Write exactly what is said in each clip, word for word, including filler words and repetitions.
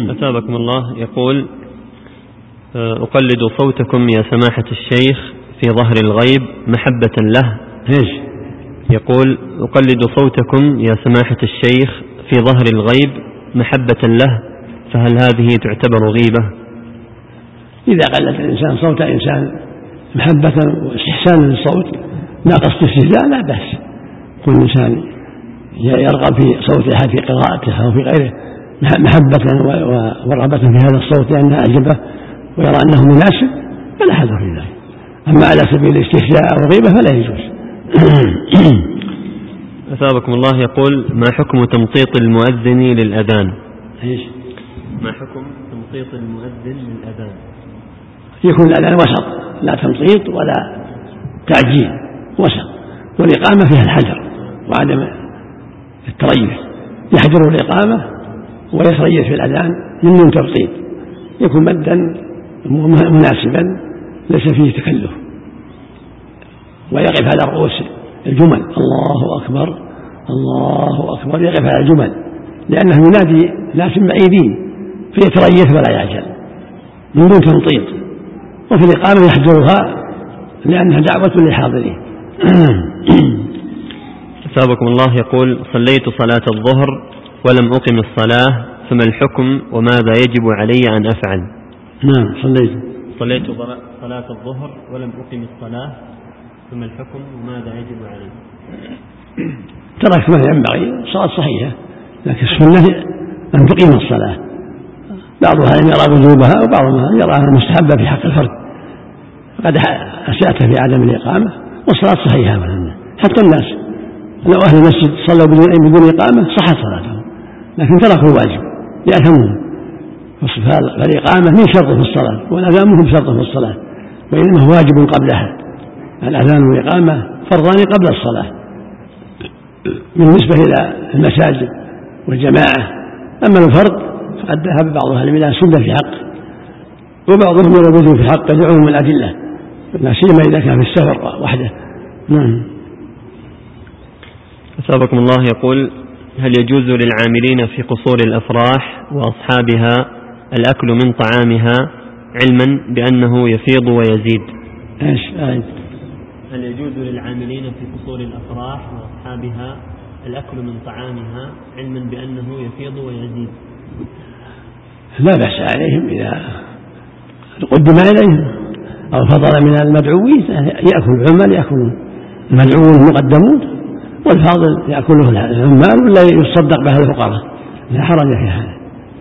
أثابكم الله. يقول: أقلد صوتكم يا سماحة الشيخ في ظهر الغيب محبة له. إيش؟ يقول: أقلد صوتكم يا سماحة الشيخ في ظهر الغيب محبة له، فهل هذه تعتبر غيبة؟ إذا قلد الإنسان صوت إنسان محبة واستحسانا للصوت لا قصد استهزاء لا بأس. كل إنسان يرغب في صوت أحد في قراءته أو في غيره محبة ورغبة في هذا الصوت لأنه أعجبه ويرى أنه مناسب فلا حذر في ذلك. أما على سبيل الاستهزاء أو الغيبة فلا يجوز. أثابكم الله. يقول: ما حكم تمطيط المؤذن للأذان؟ إيش؟ ما حكم تمطيط المؤذن للأذان؟ يكون الأذان وسط، لا تمطيط ولا تعجيل، وسط. والإقامة فيها الحجر وعدم التريث، يحجر الإقامة ويتريث في الأذان من دون تبطيط، يكون مدا مناسبا ليس فيه تكلف، ويقف على رؤوس الجمل الله أكبر الله أكبر، يقف على الجمل لأنه ينادي ناس بعيدين فيتريث ولا يعجل من دون تمطيط. وفي الإقامة يحجرها لأنها دعوة للحاضرين. أثابكم الله. يقول: صليت صلاة الظهر ولم أقم الصلاة، فما الحكم وماذا يجب علي أن أفعل؟ نعم صليت صليت صلاة الظهر ولم أقم الصلاة، فما الحكم وماذا يجب علي؟ ترك ما ينبغي، الصلاة صحيحة لكن السنة أن تقيم الصلاة. بعضها يرى وجوبها وبعضها يراها مستحبة في حق الفرد، فقد أسأت في عدم الإقامة والصلاة صحيحة منها. حتى الناس لو أهل المسجد صلوا بدون إقامة صحت صلاتهم، لكن تركوا الواجب يأثمون. فالإقامة من شرط في الصلاة والأذان مهم شرط في الصلاة، وإنما هو واجب قبلها. الأذان والإقامة فرضان قبل الصلاة بالنسبة إلى المساجد والجماعة. أما الفرض فقد ذهب بعض أهل العلم سنة في حق، وبعضهم يرى في حق لعموم الأدلة، لا سيما إذا كان في السفر وحده. نعم. أثابكم الله. يقول: هل يجوز للعاملين في قصور الأفراح وأصحابها الأكل من طعامها علما بأنه يفيض ويزيد؟ إيش؟ هل يجوز للعاملين في قصور الأفراح وأصحابها الأكل من طعامها علما بأنه يفيض ويزيد؟ لا بأس عليهم إذا قدم إليهم أو فضل من المدعوين يأكل العمال، يأكلون المدعوون المقدمون، والفاضل يأكله العمال ولا يصدق به الفقراء، لا حرج في هذا.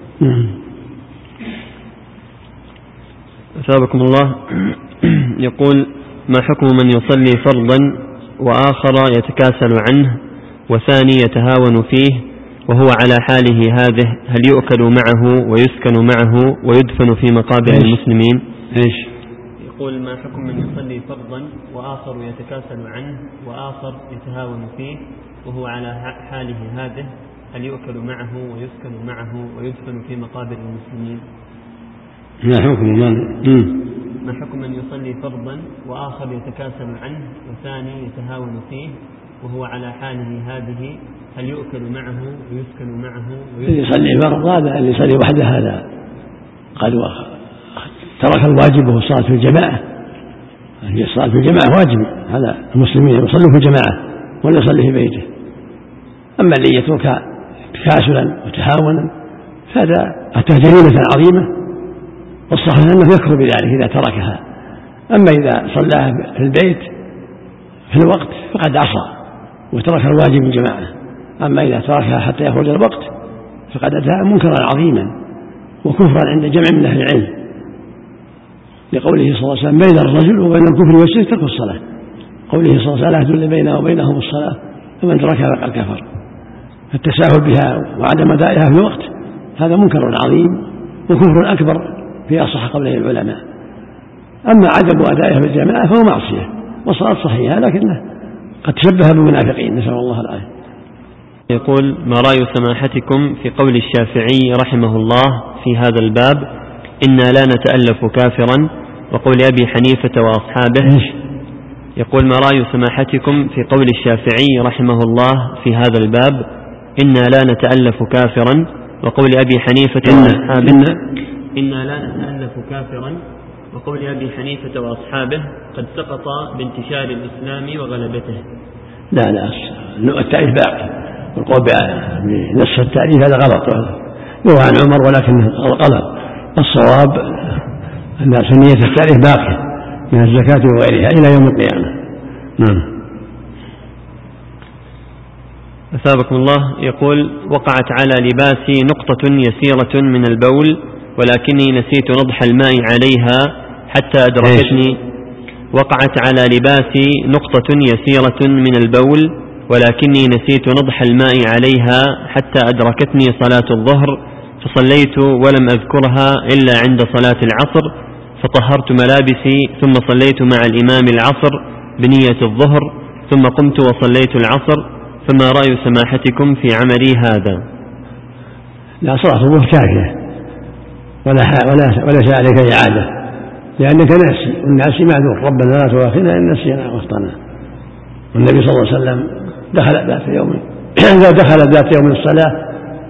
أثابكم الله. يقول: ما حكم من يصلي فرضا وآخر يتكاسل عنه وثاني يتهاون فيه وهو على حاله هذه، هل يؤكل معه ويسكن معه ويدفن في مقابر المسلمين؟ إيش؟ يقول: ما حكم من يصلي فرضا وآخر يتكاسل عنه وآخر يتهاون فيه وهو على حاله هذه، هل يؤكل معه ويسكن معه ويدفن في مقابر المسلمين؟ ما حكم من ما حكم من يصلي فرضا وآخر يتكاسل عنه وثاني يتهاون فيه وهو على حاله هذه، هل يؤكل معه ويسكن معه اللي يصلي فرض هذا، اللي يصلي وحده هذا قد ترك الواجب وهو الصلاة في الجماعة. هي الصلاة في الجماعة واجب، هذا المسلمين يصلوا في الجماعة ولا يصلي في بيته. أما اللي يترك تكاسلا وتهاونا فهذا أتى جريمة عظيمة، والصحيح أنه يكفر بذلك إذا تركها. أما إذا صلاها في البيت في الوقت فقد عصى وترك الواجب الجماعة. أما إذا تركها حتى يخرج الوقت فقد أتى منكرا عظيما وكفرا عند جمع من أهل العلم، لقوله صلى الله عليه وسلم: بين الرجل وبين الكفر والشرك ترك الصلاة. قوله صلى الله عليه وسلم: لا يحدث بينه وبينهم الصلاة فمن تركها فقد كفر. فالتساهل بها وعدم أدائها في الوقت هذا منكر عظيم وكفر أكبر في أصح قوله العلماء. أما عدم أدائها في الجماعة فهو معصية، والصلاة صحيحة لكنه قد تشبه بالمنافقين، نسأل الله العافية. يقول: ما رأي سماحتكم في قول الشافعي رحمه الله في هذا الباب: إنا لا نتألف كافرا، وقول أبي حنيفة وأصحابه؟ يقول: ما رأي سماحتكم في قول الشافعي رحمه الله في هذا الباب: إنا لا نتألف كافرا، وقول أبي حنيفة وأصحابه إنا لا نتألف كافرا، وقول أبي حنيفة وأصحابه قد سقط بانتشار الإسلام وغلبته. لا لا التعريف باقي، والقول بنص التعريف هذا غلط، يروى عن عمر ولكن غلط. الصواب أن سنية التعريف باقية من الزكاة وغيرها إلى يوم القيامة. نعم. أثابكم الله. يقول: وقعت على لباسي نقطة يسيرة من البول ولكني نسيت نضح الماء عليها حتى أدركتني وقعت على لباسي نقطة يسيرة من البول ولكني نسيت نضح الماء عليها حتى أدركتني صلاة الظهر، فصليت ولم أذكرها إلا عند صلاة العصر، فطهرت ملابسي ثم صليت مع الإمام العصر بنية الظهر، ثم قمت وصليت العصر، فما رأي سماحتكم في عملي هذا؟ لا، صلاة الظهر كافية ولا ولا وليس عليك إعادة، لأنك ناسي، والناسي معذور، ربنا لا تؤاخذنا إن نسينا واخطأنا. والنبي صلى الله عليه وسلم دخل ذات يوم دخل ذات يوم الصلاة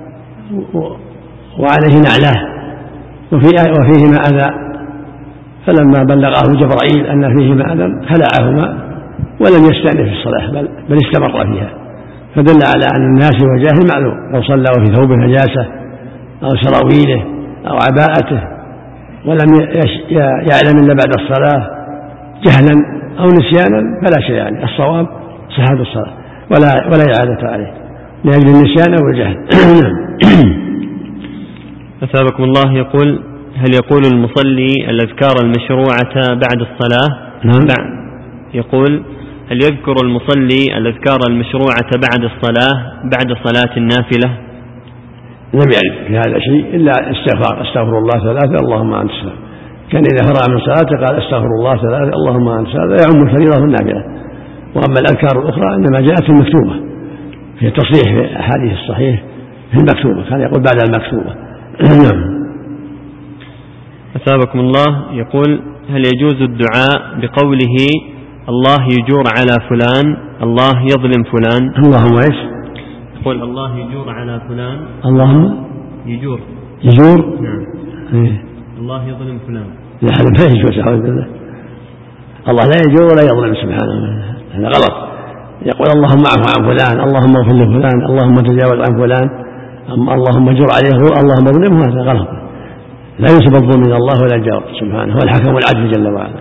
وعليه نعلاه وفيهما أذى، فلما بلغه جبرائيل أن فيهما أذى خلعهما ولم يستأنف في الصلاة بل, بل استمر فيها، فدل على أن الناس والجاهل معلوم، لو صلى وفي ثوب نجاسة أو سراويله أو عباءته ولم يعلم إلا بعد الصلاة جهلا أو نسيانا فلا شيء عليه، الصواب صحة الصلاة ولا ولا إعادة عليه لأجل النسيان أو الجهل. أثابكم الله. يقول: هل يقول المصلي الأذكار المشروعة بعد الصلاة؟ نعم. يقول: هل يذكر المصلي الأذكار المشروعة بعد الصلاة بعد صلاة النافلة؟ لم يعرف في هذا شيء إلا استغفار، استغفر الله ثلاثة اللهم أنت السلام، كان إذا فرغ من صلاته قال استغفر الله ثلاثة اللهم أنت السلام، يعم الفريضة والنافلة. وأما الأذكار الأخرى إنما جاءت في المكتوبة، في تصريح في الأحاديث الصحيح في المكتوبة، كان يقول بعد المكتوبة. أثابكم الله. يقول: هل يجوز الدعاء بقوله الله يجور على فلان، الله يظلم فلان؟ اللهم ايش؟ يقول: الله يجور على فلان، اللهم يجور يجور نعم إيه؟ الله يظلم فلان. لا، هذا ما يجوز، أعوذ بالله، الله لا يجور ولا يظلم سبحانه، هذا غلط. يقول اللهم اعف عن فلان، اللهم اغفر لفلان، اللهم تجاوز عن فلان، اللهم اجر عليه، اللهم اظلمه، هذا غلط. لا ينسب الظلم الى الله ولا الجور سبحانه، هو الحكم العدل جل وعلا.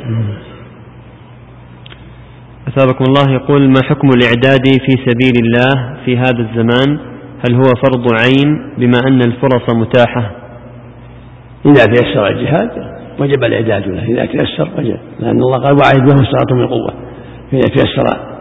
أثابكم الله. يقول: ما حكم الإعداد في سبيل الله في هذا الزمان؟ هل هو فرض عين بما أن الفرص متاحة؟ إذا تيسر الجهاد وجب الإعداد له، إذا تيسر وجب، لأن الله قال وأعد لهم استطعتم من قوة، فإذا تيسر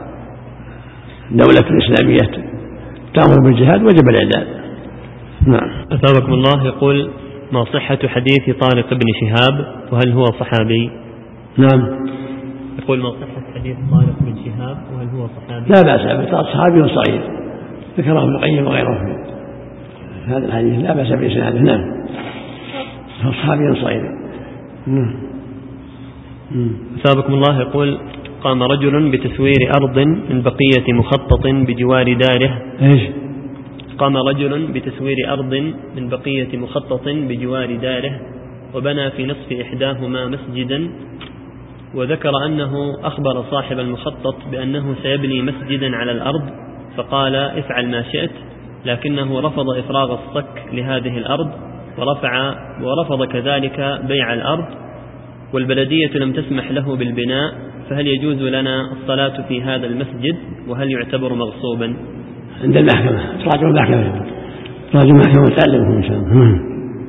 دولة إسلامية تأمر بالجهاد وجب الإعداد. نعم. أثابكم الله. يقول: ما صحة حديث طارق بن شهاب وهل هو صحابي؟ نعم. يقول: ما صحة حديث طارق بن شهاب وهل هو صحابي؟ لا بأس به، صحابي صغير ذكره ابن القيم وغيره في هذا الحديث، لا بأس بإسناده. نعم، هو صحابي صغير. نعم. أثابكم الله. يقول: قام رجل بتسوير أرض من بقية مخطط بجوار داره. إيش؟ قام رجل بتسوير أرض من بقية مخطط بجوار داره وبنى في نصف إحداهما مسجدا، وذكر أنه أخبر صاحب المخطط بأنه سيبني مسجدا على الأرض، فقال افعل ما شئت، لكنه رفض إفراغ الصك لهذه الأرض ورفع ورفض كذلك بيع الأرض، والبلدية لم تسمح له بالبناء، فهل يجوز لنا الصلاة في هذا المسجد وهل يعتبر مغصوبا؟ عند المحكمة، تراجع المحكمة، تراجع المحكمة وتعلمهم إن شاء الله.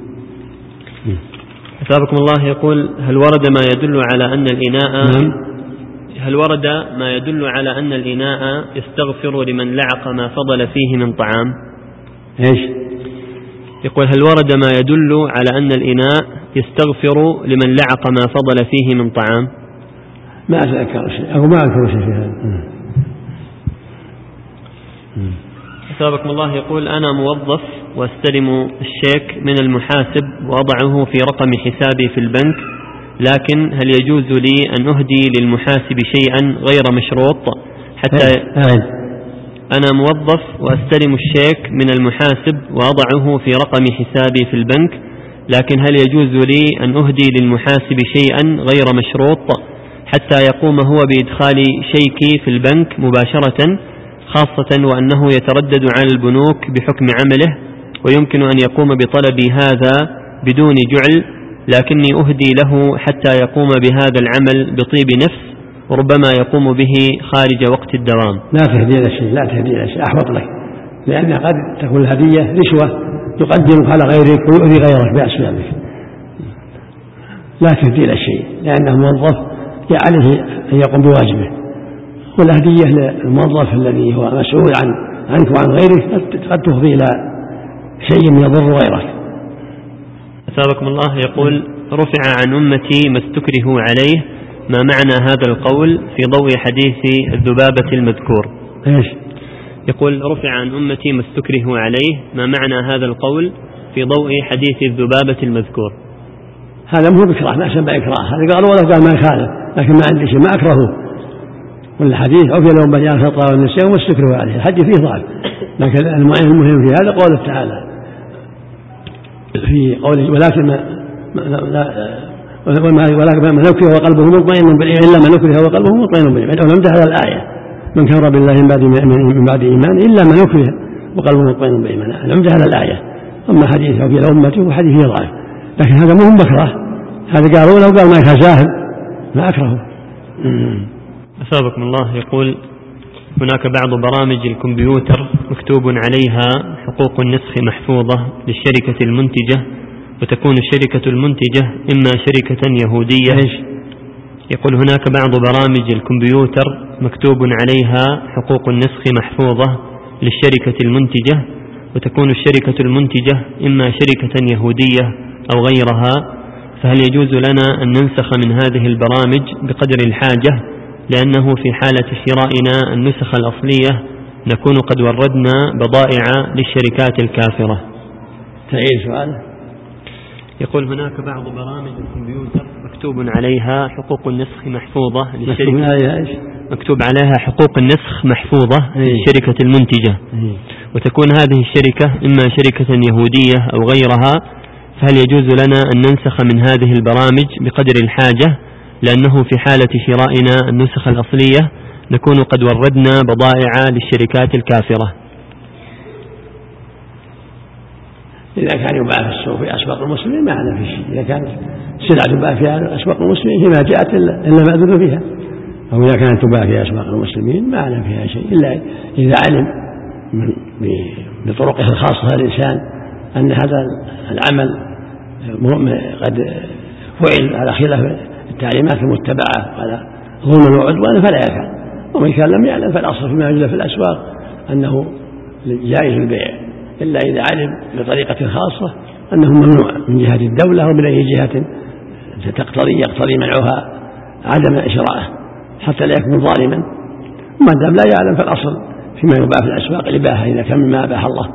أثابكم الله. يقول: هل ورد ما يدل على أن الإناء هل ورد ما يدل على أن الإناء يستغفر لمن لعق ما فضل فيه من طعام؟ إيش؟ يقول: هل ورد ما يدل على أن الإناء يستغفر لمن لعق ما فضل فيه من طعام؟ ما أتذكر شيء أو ما أذكر شيء في هذا. أثابكم الله. يقول: أنا موظف واستلم الشيك من المحاسب وأضعه في رقم حسابي في البنك، لكن هل يجوز لي أن أهدي للمحاسب شيئا غير مشروط حتى أنا موظف وأستلم الشيك من المحاسب وأضعه في رقم حسابي في البنك، لكن هل يجوز لي أن أهدي للمحاسب شيئا غير مشروط حتى يقوم هو بإدخال شيكي في البنك مباشرة، خاصة وأنه يتردد على البنوك بحكم عمله ويمكن أن يقوم بطلبي هذا بدون جعل، لكني أهدي له حتى يقوم بهذا العمل بطيب نفس وربما يقوم به خارج وقت الدوام؟ لا تهدي له شيء، لا تهدي له شيء، أحوط لك، لأن قد تكون الهدية رشوة يقدمك على غيرك ويؤذي غيرك بأسبابك. لا تهدي له شيء لأنه موظف عليه أن يقوم بواجبه، والهدية للموظف الذي هو مسؤول عن عنك وعن غيرك قد تفضي إلى شيء يضر غيرك. أثابكم الله. يقول: رفع عن أمتي ما استكرهوا عليه، ما معنى هذا القول في ضوء حديث الذبابة المذكور؟ إيش؟ يقول: رفع عن أمتي ما استكرهوا عليه، ما معنى هذا القول في ضوء حديث الذبابة المذكور؟ هذا مو بكره، ما سمى إكراه، هذا قال ولا قال ما يخالف، لكن ما عندي شيء، ما أكرهه. والحديث عفي لهم بني الخطأ والنسيان وما استكرهوا عليه، الحديث فيه ضعف، لكن المهم في هذا قوله تعالى في قوله: ولكن ما ولكن من نكره وقلبه مطمئن بالإيمان إلا من نكره وقلبه مطمئن بالإيمان، أو لم تهذا الآية: من كفر بالله من بعد من بعد إيمان إلا من نكره وقلبه مطمئن بالإيمان، لم تهذا الآية. أما حديث في الأمة وحديث ضعيف، لكن هذا مهم بكره، هذا قالوا لو قال ما يخزاهل ما أكرهه. أثابكم الله. يقول: هناك بعض برامج الكمبيوتر مكتوب عليها حقوق النسخ محفوظة للشركة المنتجة، وتكون الشركة المنتجة إما شركة يهودية. يقول: هناك بعض برامج الكمبيوتر مكتوب عليها حقوق النسخ محفوظة للشركة المنتجة، وتكون الشركة المنتجة إما شركة يهودية أو غيرها، فهل يجوز لنا أن ننسخ من هذه البرامج بقدر الحاجة، لأنه في حالة شرائنا النسخ الأصلية نكون قد وردنا بضائع للشركات الكافرة؟ تعيد سؤال. يقول: هناك بعض برامج الكمبيوتر مكتوب عليها حقوق النسخ محفوظة للشركة، مكتوب عليها حقوق النسخ محفوظة للشركة المنتجة، وتكون هذه الشركة إما شركة يهودية أو غيرها، فهل يجوز لنا أن ننسخ من هذه البرامج بقدر الحاجة، لأنه في حالة شرائنا النسخ الأصلية نكون قد وردنا بضائع للشركات الكافرة؟ إذا كان يباع في السوق في أسواق المسلمين ما عندنا في شيء، إذا كانت سلعة تباع في أسواق المسلمين هي ما جاءت إلا ما أذن فيها، أو إذا كانت تباع في أسواق المسلمين ما عندنا فيها شيء، إلا إذا علم بطرقه الخاصة الإنسان أن هذا العمل قد فعل على خلاف التعليمات المتبعة على ظلم وعدوان فلا يفعل، ومن كان لم يعلم فالأصل فيما يوجد في الأسواق أنه جائز البيع، إلا إذا علم بطريقة خاصة أنه ممنوع من جهة الدولة ومن أي جهة تقتضي يقتضي منعها عدم إشراءه حتى لا يكون ظالما، وما دام لا يعلم فالأصل فيما يباع في الأسواق الإباحة إذا كان مما أباح الله.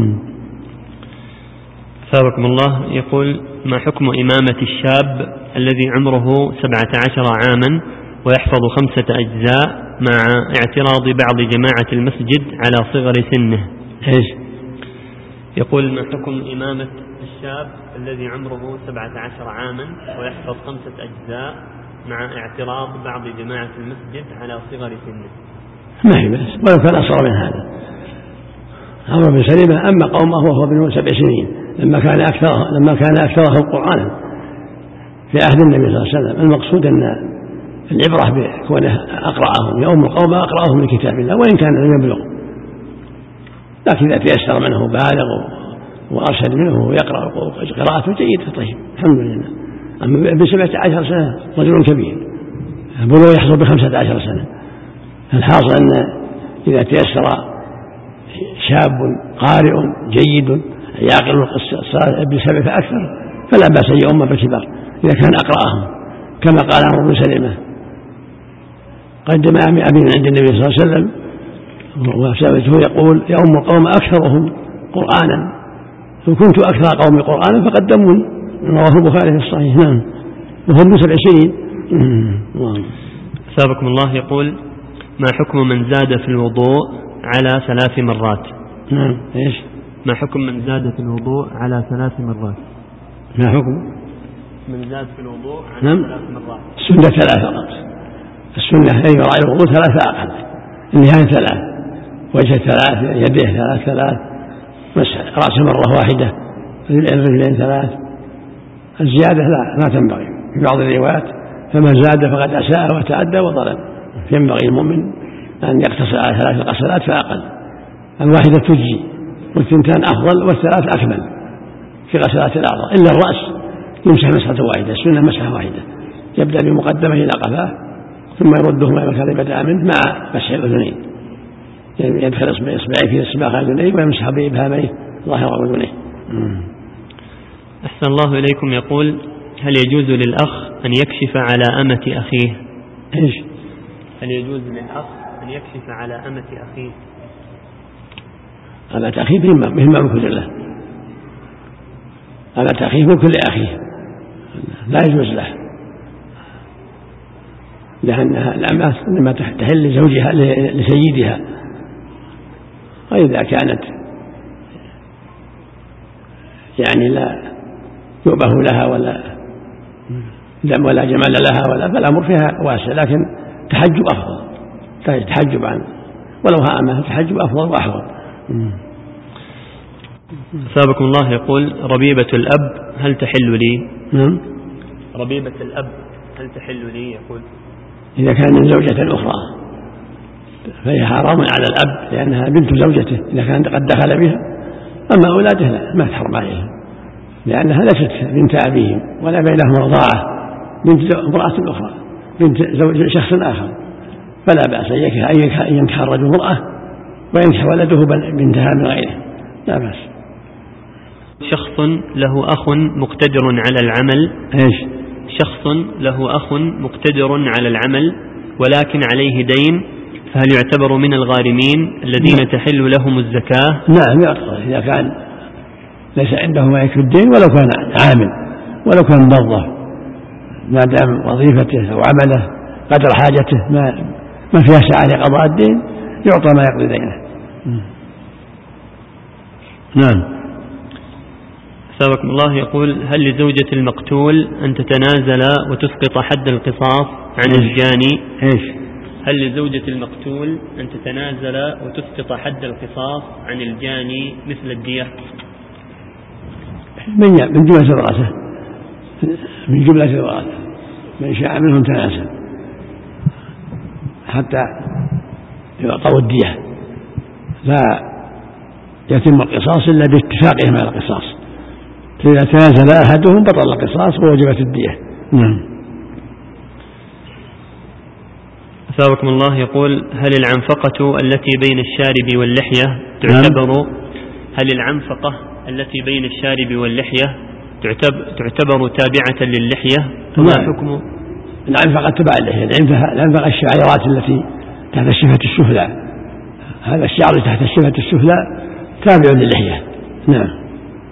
ثابكم الله. يقول: ما حكم إمامة الشاب الذي عمره سبعة عشر عاما ويحفظ خمسة أجزاء مع اعتراض بعض جماعة المسجد على صغر سنه؟ إيش؟ يقول: ما حكم إمامة الشاب الذي عمره سبعة عشر عاما ويحفظ خمسة أجزاء مع اعتراض بعض جماعة المسجد على صغر سنه؟ ما هي بس، ولو كان أصغر من هذا. عمرو بن سلمة أما قومه وهو ابن سبع سنين لما كان أكثر لما كان أكثرهم قرآنا في عهد النبي صلى الله عليه وسلم. المقصود أن العبرة بكونه أقرأهم يؤم القوم أقرأهم من كتاب الله وإن كان لم يبلغ، لكن إذا تيسر منه بالغ وأرشد منه ويقرأ قراءته جيدة طيب الحمد لله. أما بسبعة عشر سنة رجل كبير بلوغ يحصل بخمسة عشر سنة. الحاصل أن إذا تيسر شاب قارئ جيد يعقل القصة بسبع فأكثر فلا بأس أن يؤم بالكبار إذا كان أقرأهم، كما قال عمرو بن سلمة: قدم أمين عند النبي صلى الله عليه وسلم وسمعته يقول: يؤم القوم أكثرهم قرآنا، فكنت أكثر قومي قرآنا فقدموني. رواه البخاري في الصحيح. نعم، وهو ابن سبع سنين. ثابكم الله. يقول: ما حكم من زاد في الوضوء على ثلاث مرات. نعم. إيش؟ ما حكم من زاد في الوضوء على ثلاث مرات؟ ما حكم من زاد في الوضوء على نعم. ثلاث مرات؟ السنة ثلاث فقط. السنة أي يراعي الوضوء ثلاثة أقل، النهاية ثلاث، وجه ثلاث، يديه ثلاث ثلاث، مسح رأسه مرة واحدة، الرجلين ثلاث. الزيادة لا ما تنبغي في بعض الروايات، فمن زاد فقد أساء وتعدى وظلم. ينبغي المؤمن أن يقتصر على ثلاث غسلات فأقل. الواحدة تجزي، والثنتان أفضل، والثلاث أكمل في غسلات الأعضاء. إلا الرأس يمسح مسحة واحدة، السنة مسحة واحدة، يبدأ بمقدمه إلى قفاه ثم يردهما إلى مكان بدأ منه مع مسح الأذنين، يعني يدخل إصبعيه في إصبع أذنيه ويمسح بإبهاميه ظاهر أذنيه. أحسن الله إليكم. يقول: هل يجوز للأخ أن يكشف على أمة أخيه؟ إيش؟ هل يجوز للأخ أن يكشف على أمة أخيه؟ أمة أخيه مهمة ملك له، أمة أخيه ملك لأخيه، لا يجوز له، لأنها الأمة إنما تحل لزوجها لسيدها، وإذا كانت يعني لا يؤبه لها ولا دم ولا جمال لها ولا، فالأمر فيها واسع، لكن تحجب أفضل، تحجب عنه ولو ها أمه تحجب أفضل وأحوط. أثابكم الله. يقول: ربيبة الأب هل تحل لي؟ نعم. ربيبة الأب هل تحل لي؟ يقول: إذا كان من زوجة أخرى فهي حرام على الأب لأنها بنت زوجته إذا كان قد دخل بها، أما أولاده لا ما تحرم عليهم لأنها ليست بنت أبيهم ولا بينهم رضاعة، بنت امرأة أخرى، بنت زوج شخص آخر، فلا بأس أن ينكح الرجل امرأة وينكح ولده بنتها من غيره، لا بأس. شخص له أخ مقتدر على العمل. إيش؟ شخص له أخ مقتدر على العمل ولكن عليه دين، فهل يعتبر من الغارمين الذين تحل لهم الزكاة؟ نعم يعتبر إذا كان ليس عنده ما يكفي الدين، ولو كان عامل ولو كان موظف، ما دام وظيفته أو عمله قدر حاجته ما ما فيها سعة لقضاء الدين يعطى ما يقضي دينه. نعم. أثابكم الله. يقول: هل لزوجة المقتول أن تتنازل وتسقط حد القصاص عن الجاني؟ إيش؟ هل لزوجة المقتول أن تتنازل وتسقط حد القصاص عن الجاني مثل الدية؟ من من جملة الورثة، من جملة الورثة من شاء منهم تنازل حتى يعطوا الدية، لا يتم القصاص إلا باتفاقهم على القصاص، فإذا تنازل أحدهم بطل القصاص ووجبت الدية. نعم. أثابكم الله. يقول: هل العنفقة التي بين الشارب واللحية تعتبر هل العنفقة التي بين الشارب واللحية تعتبر تابعة للحية؟ وما حكم العنفقة تبع اللحية؟ العنفقة الشعيرات التي تحت الشفة السفلى، هذا الشعر تحت الشفة السفلى تابع للحية. نعم.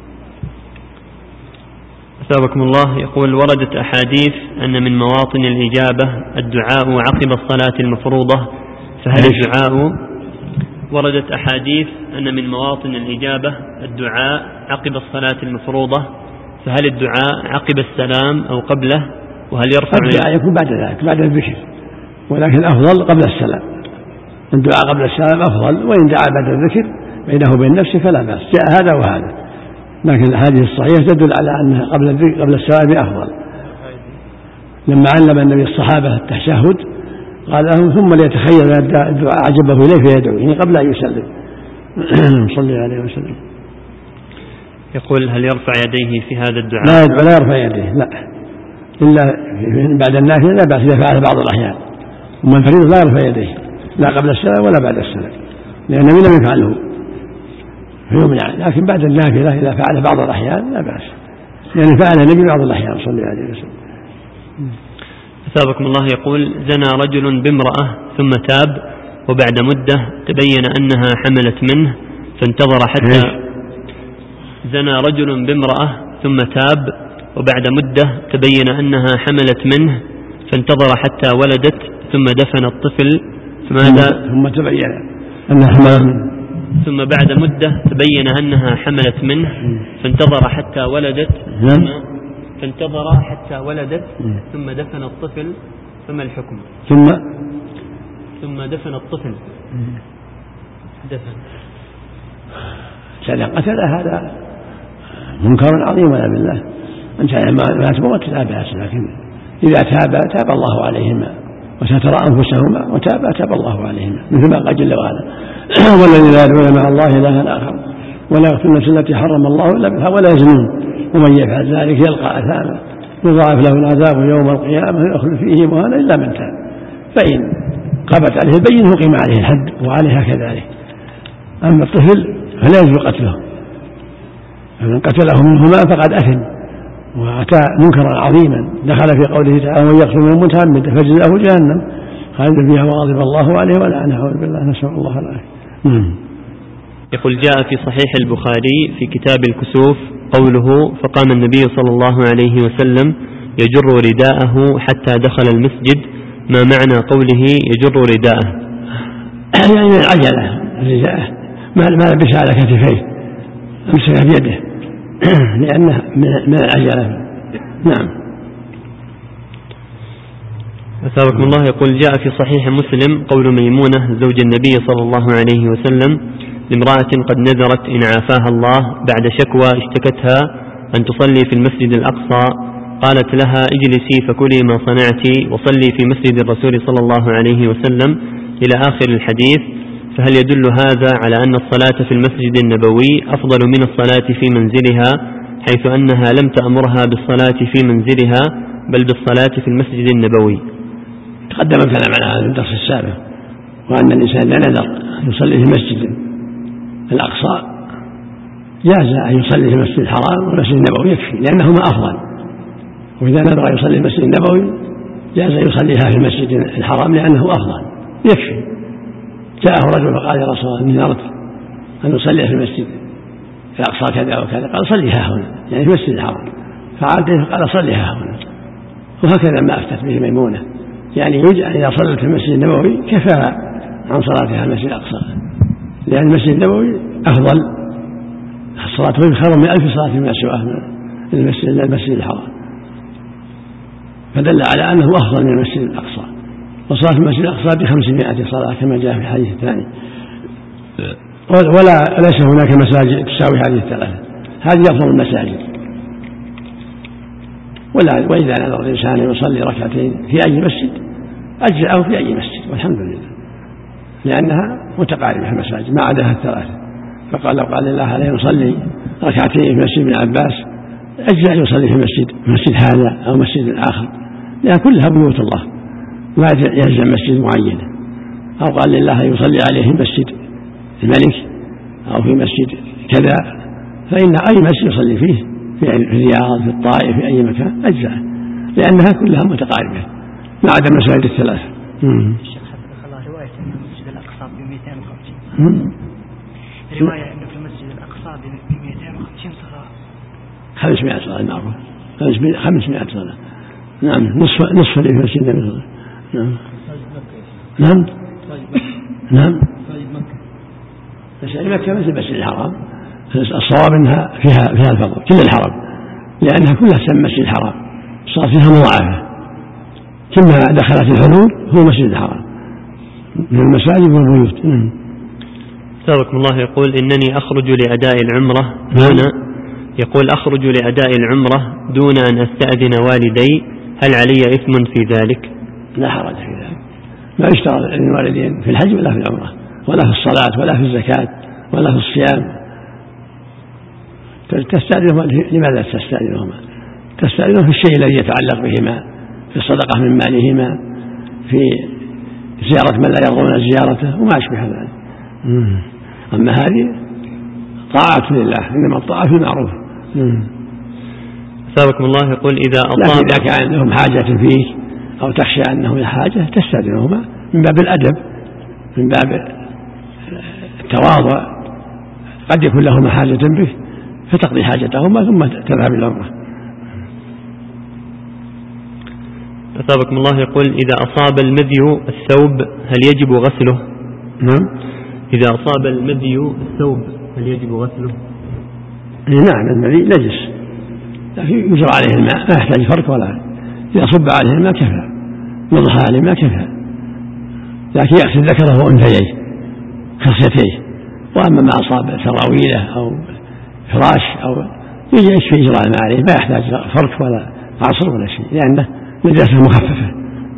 أثابكم الله. يقول: وردت أحاديث أن من مواطن الإجابة الدعاء عقب الصلاة المفروضة، فهل الدعاء وردت أحاديث أن من مواطن الإجابة الدعاء عقب الصلاة المفروضة، فهل الدعاء عقب السلام أو قبله؟ وهل يرفع الدعاء يكون بعد ذلك بعد الذكر، ولكن الأفضل قبل السلام. الدعاء قبل السلام أفضل، وإن دعا بعد الذكر بينه وبين نفسه فلا بأس، جاء هذا وهذا، لكن الحديث الصحيح تدل على أنها قبل الذكر قبل السلام أفضل. لما علم النبي الصحابة التشهد قال لهم: ثم ليتخيل الدعاء أعجبه إليه فيدعو، يعني قبل أن يسلم. صلى عليه وسلم. يقول: هل يرفع يديه في هذا الدعاء؟ لا يدعو، لا يرفع يديه، لا، إلا بعد النافلة لا بأس إذا فعل بعض الأحيان، ومن الفريضة لا يرفع يديه لا قبل السلام ولا بعد السلام، لأن النبي لم يفعله فيمنع، لكن بعد النافلة إذا فعل بعض الأحيان لا بأس، يعني فعل النبي بعض الأحيان صلى الله عليه وسلم. أثابكم الله. يقول: زنى رجل بامرأة ثم تاب، وبعد مدة تبين أنها حملت منه فانتظر حتى زنى رجل بامرأة ثم تاب، وبعد مدة تبين أنها حملت منه فانتظر حتى ولدت ثم دفن الطفل، فماذا ثم تبين أنها حمل ثم بعد مدة تبين أنها حملت منه فانتظر حتى ولدت ثم فانتظر حتى ولدت ثم دفن الطفل، فما الحكم؟ ثم ثم دفن الطفل دفن إذا قتل هذا منكر عظيم ولا بالله. أنت ما تموت لا بأس، لكن إذا تاب تاب الله عليهما وسترى أنفسهما وتاب تاب الله عليهما، مثل ما قال جل وعلا والذين لا يدعون مع الله إلها آخر ولا يقتلون النفس التي حرم الله إلا بالحق ولا يزنون ومن يفعل ذلك يلقى أثاما يضاعف له العذاب يوم القيامة ويخلد فيه مهانا إلا من تاب، فإن قامت عليه البينة أقيم عليه الحد وعليها كذلك. أما الطفل فلا يجوز قتله، فمن قتله منهما فقد أثم وأتى منكرا عظيما، دخل في قوله تعالى ومن يقتل منهم متعمدا فجزاؤه جهنم خالدا فيها وغضب الله عليه ولعنه أعوذ بالله نسأل الله العافية. يقول جاء في صحيح البخاري في كتاب الكسوف قوله فقام النبي صلى الله عليه وسلم يجر رداءه حتى دخل المسجد، ما معنى قوله يجر رداءه؟ يعني من العجلة الرداء ما لبس على كتفيه أمسك بيده لأنه من العجلة. نعم. أثابكم الله. يقول جاء في صحيح مسلم قول ميمونة زوج النبي صلى الله عليه وسلم لامرأة قد نذرت إن عافاها الله بعد شكوى اشتكتها أن تصلي في المسجد الأقصى، قالت لها اجلسي فكلي ما صنعت وصلي في مسجد الرسول صلى الله عليه وسلم إلى آخر الحديث، فهل يدل هذا على أن الصلاة في المسجد النبوي أفضل من الصلاة في منزلها، حيث أنها لم تأمرها بالصلاة في منزلها بل بالصلاة في المسجد النبوي؟ تقدم الكلام على هذا الدرس السابق، وأن الإنسان لا نذر أن يصلي في مسجد الأقصى جاز أن يصلي في المسجد الحرام والمسجد النبوي يكفي لأنهما أفضل، وإذا نذر يصلي في المسجد النبوي جاز أن يصليها في المسجد الحرام لأنه أفضل يكفي. جاءه رجل فقال يا رسول الله إني نذرت أن أصلي في المسجد الأقصى كذا وكذا، قال صليها هنا يعني في المسجد الحرام، فعاد فقال صليها هنا، وهكذا ما أفتت به ميمونة، يعني يجعل إذا صلت في المسجد النبوي كفى عن صلاتها في المسجد الأقصى، لأن المسجد النبوي أفضل، الصلاة فيه خير من ألف صلاة من سواه من المسجد المسجد الحرام، فدل على أنه أفضل من المسجد الأقصى. وصلاة المسجد الأقصى بخمسمائة صلاة كما جاء في الحديث الثاني، ولا ليس هناك مساجد تساوي هذه الثلاثة، هذه أفضل المساجد. ولا وإذا نذر الإنسان يصلي ركعتين في أي مسجد أجزأه في أي مسجد والحمد لله، لأنها متقاربة المساجد ما عداها الثلاثة. فقال لو قال الله عليه يصلي ركعتين في مسجد ابن عباس أجزأ يصلي في مسجد مسجد هذا أو مسجد الآخر، لأن كلها بيوت الله ما يلزم مسجد معين. أو قال لله يصلي عليه في مسجد الملك أو في مسجد كذا، فإن أي مسجد يصلي فيه في الرياض في الطائف في أي مكان أجزأ، لأنها كلها متقاربة ما عدا المساجد الثلاثة. الشيخ حفظك الله رواية أن المسجد الأقصى ب مئتين وخمسين، رواية أنه في المسجد الأقصى ب مئتين وخمسين صلاة، خمسمائة صلاة معروف، خمسمائة صلاة. نعم نصف نصف اللي في مسجد النبي. نعم نعم نعم مسجد مكة مثل المسجد الحرام، الصواب انها فيها فيها الفضل كل الحرم، لانها كلها تسمى مسجد الحرام صار فيها مضاعفه، كما دخلت الحدود هو مسجد الحرام من المساجد والبيوت. سابقكم الله. يقول إنني أخرج لأداء العمرة دون يقول أخرج لأداء العمرة دون أن أستأذن والدي، هل علي إثم في ذلك؟ لا حرج في ذلك، ما يشترط للوالدين في الحج ولا في العمرة ولا في الصلاة ولا في الزكاة ولا في الصيام. تستأذنهما لماذا تستأذنهما؟ تستأذنهما في الشيء الذي يتعلق بهما، في الصدقة من مالهما، في زيارة من لا يرضون زيارته وما أشبه ذلك. أما هذه طاعة لله، إنما الطاعة في المعروف. سابقكم الله. يقول إذا أطاع إذا كان لهم حاجة فيه أو تخشى أنهم حاجة تستأذنهما من باب الأدب من باب التواضع، قد يكون لهما حاجة به فتقضي حاجتهما ثم تذهب إلى العمرة. أثابكم الله. يقول إذا أصاب المذي الثوب هل يجب غسله؟ نعم. إذا أصاب المذي الثوب هل يجب غسله؟ نعم المذي نجس لكن يجرى عليه الماء ما يحتاج فرق ولا إذا صب عليه الماء كفى نضح عليه الماء كفى لكن يغسل ذكره وأنثيه خصيتيه وأما ما أصاب سراويله أو فراش أو يكفي يجرى الماء عليه ما يحتاج فرق ولا عصر ولا شيء لأنه نجاسة مخففة.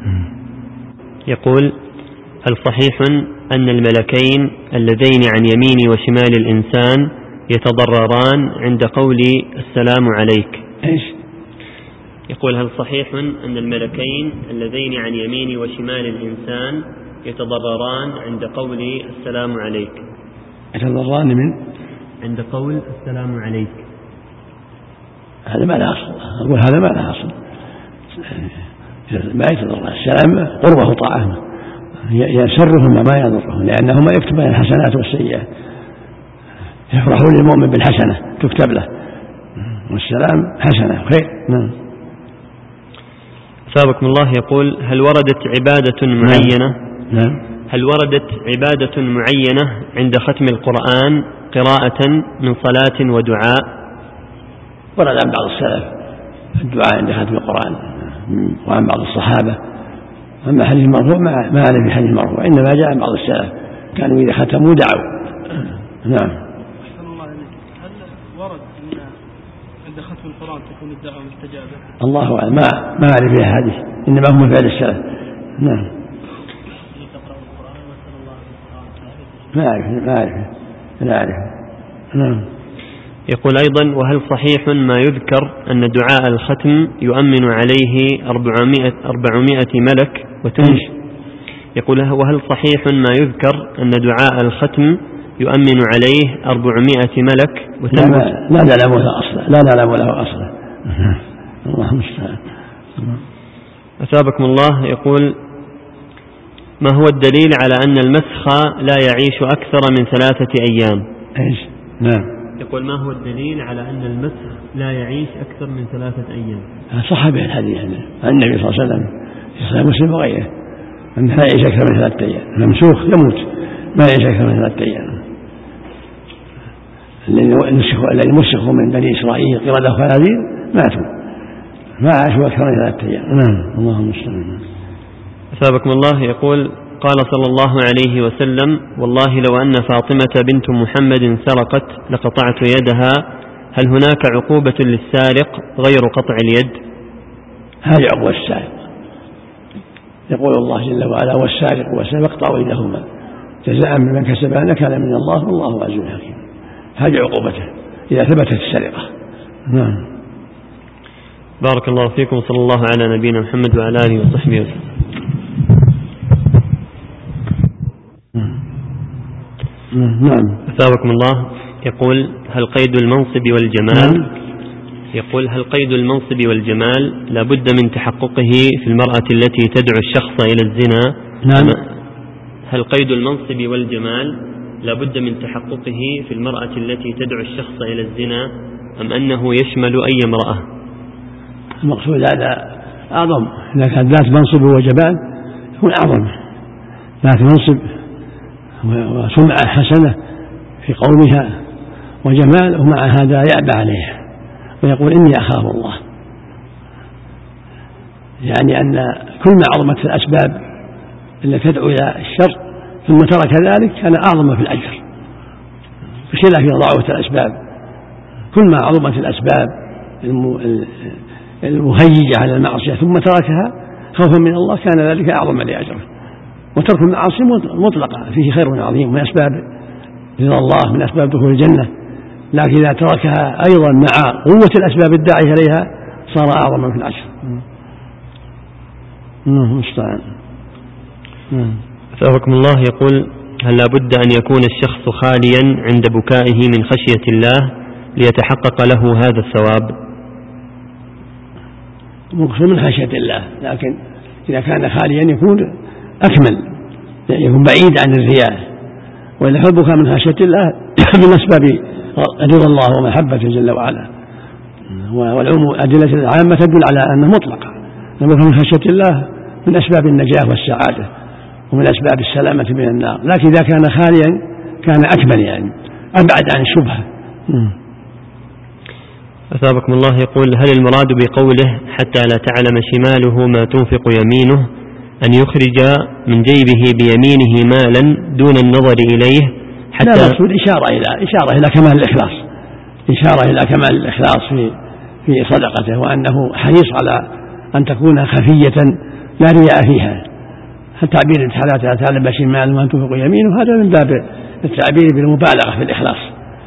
يقول هل صحيح أن الملكين اللذين عن يمين وشمال الإنسان يتضرران عند قول السلام عليك؟ إيش؟ يقول هل صحيح أن الملكين اللذين عن يمين وشمال الإنسان يتضرران عند قول السلام عليك؟ يتضرران من؟ عند قول السلام عليك. هذا ما له أصل أقول هذا ما له أصل ما يتضرر السلام قربه طاعة يسرهما ما يضرهم لأنهما يكتبان الحسنات والسيئات يفرحون للمؤمن بالحسنة تكتب له والسلام حسنة خير. نعم. أثابكم الله يقول هل وردت عبادة معينة نعم. هل وردت عبادة معينة عند ختم القرآن قراءة من صلاة ودعاء؟ ورد عن بعض السلف الدعاء عند ختم القرآن وعن بعض الصحابة أما حديث المرفوع ما أعرف في حديث المرفوع إنما جاء عن بعض السلف كانوا إذا ختموا دعوا. نعم. هل ورد أن عند ختم القرآن تكون الدعوة مستجابة؟ الله أعلم ما ما أعرف فيها حديث إنما هو من فعل السلف. نعم. ما أعرف ما أعرف لا أعرف. نعم. يقول أيضا وهل صحيح ما يذكر أن دعاء الختم يؤمن عليه أربعمائة ملك وتنش يقول وهل صحيح ما يذكر أن دعاء الختم يؤمن عليه أربعمائة ملك وتنش لا, لا نعلم له أصلا لا نعلم له أصلا. الله المستعان. أثابكم الله يقول ما هو الدليل على أن المسخ لا يعيش أكثر من ثلاثة أيام؟ إيش؟ نعم. يقول ما هو الدليل على أن المسخ لا يعيش أكثر من ثلاثة أيام؟ صح به الحديث عن النبي صلى الله عليه وسلم في صحيح مسلم وغيره أنه لا يعيش أكثر من ثلاثة أيام الممسوخ يموت ما يعيش أكثر من ثلاثة أيام. الذي مسخوا من بني إسرائيل قردة وخنازير ماتوا ما عاشوا أكثر من ثلاثة أيام. نعم. اللهم المستعان. أثابكم الله يقول قال صلى الله عليه وسلم والله لو أن فاطمة بنت محمد سرقت لقطعت يدها هل هناك عقوبة للسارق غير قطع اليد؟ هذه عقوبة السارق يقول الله جل وعلا والسارق والسارق اقطعوا يدهما جزاء بما كسبا نكالا من الله والله عزيز حكيم. هذه عقوبته إذا ثبتت السرقة. نعم. بارك الله فيكم صلى الله على نبينا محمد وعلى آله وصحبه وسلم. نعم. أثابكم الله يقول هل قيد المنصب والجمال يقول هل قيد المنصب والجمال لا بد من تحققه في المرأة التي تدعو الشخص إلى الزنا؟ نعم. هل قيد المنصب والجمال لا بد من تحققه في المرأة التي تدعو الشخص إلى الزنا أم أنه يشمل أي امرأة؟ المقصود هذا أعظم إذا كان ذات منصب وجمال يكون أعظم ذات منصب وسمعة حسنة في قومها وجمال ومع هذا يأبى عليها ويقول إني أخاف الله يعني أن كل ما عظمت الأسباب التي تدعو إلى الشر ثم ترك ذلك كان أعظم في الأجر بخلاف ضعف الأسباب كل ما عظمت الأسباب المهيجة على المعصية ثم تركها خوفا من الله كان ذلك أعظم لأجره. وترك المعاصي مطلقة فيه خير عظيم من أسباب رضا الله من أسباب دخول الجنة لكن إذا تركها أيضا مع قوة الأسباب الداعية إليها صار أعظم في العشر. الله المستعان. أثابكم الله يقول هل لا بد أن يكون الشخص خاليا عند بكائه من خشية الله ليتحقق له هذا الثواب؟ مقصود من خشية الله لكن إذا كان خاليا يكون أكمل يكون بعيد عن الرياء وإذا حبك من خشية الله من أسباب رضا الله ومحبته جل وعلا والأدلة العامة تدل على أنه مطلقة حبك من خشية الله من أسباب النجاة والسعادة ومن أسباب السلامة من النار لكن إذا كان خاليا كان أكمل يعني أبعد عن الشبهة. أثابكم الله. يقول: هل المراد بقوله حتى لا تعلم شماله ما تنفق يمينه أن يخرج من جيبه بيمينه مالا دون النظر إليه؟ حتى لا، مقصود إشارة إلى إشارة إلى كمال الإخلاص، إشارة إلى كمال الإخلاص في في صدقته، وأنه حريص على أن تكون خفية لا رياء فيها. التعبير حتى لا تعلم شماله ما تنفق يمينه هذا من باب التعبير بالمبالغة في الإخلاص.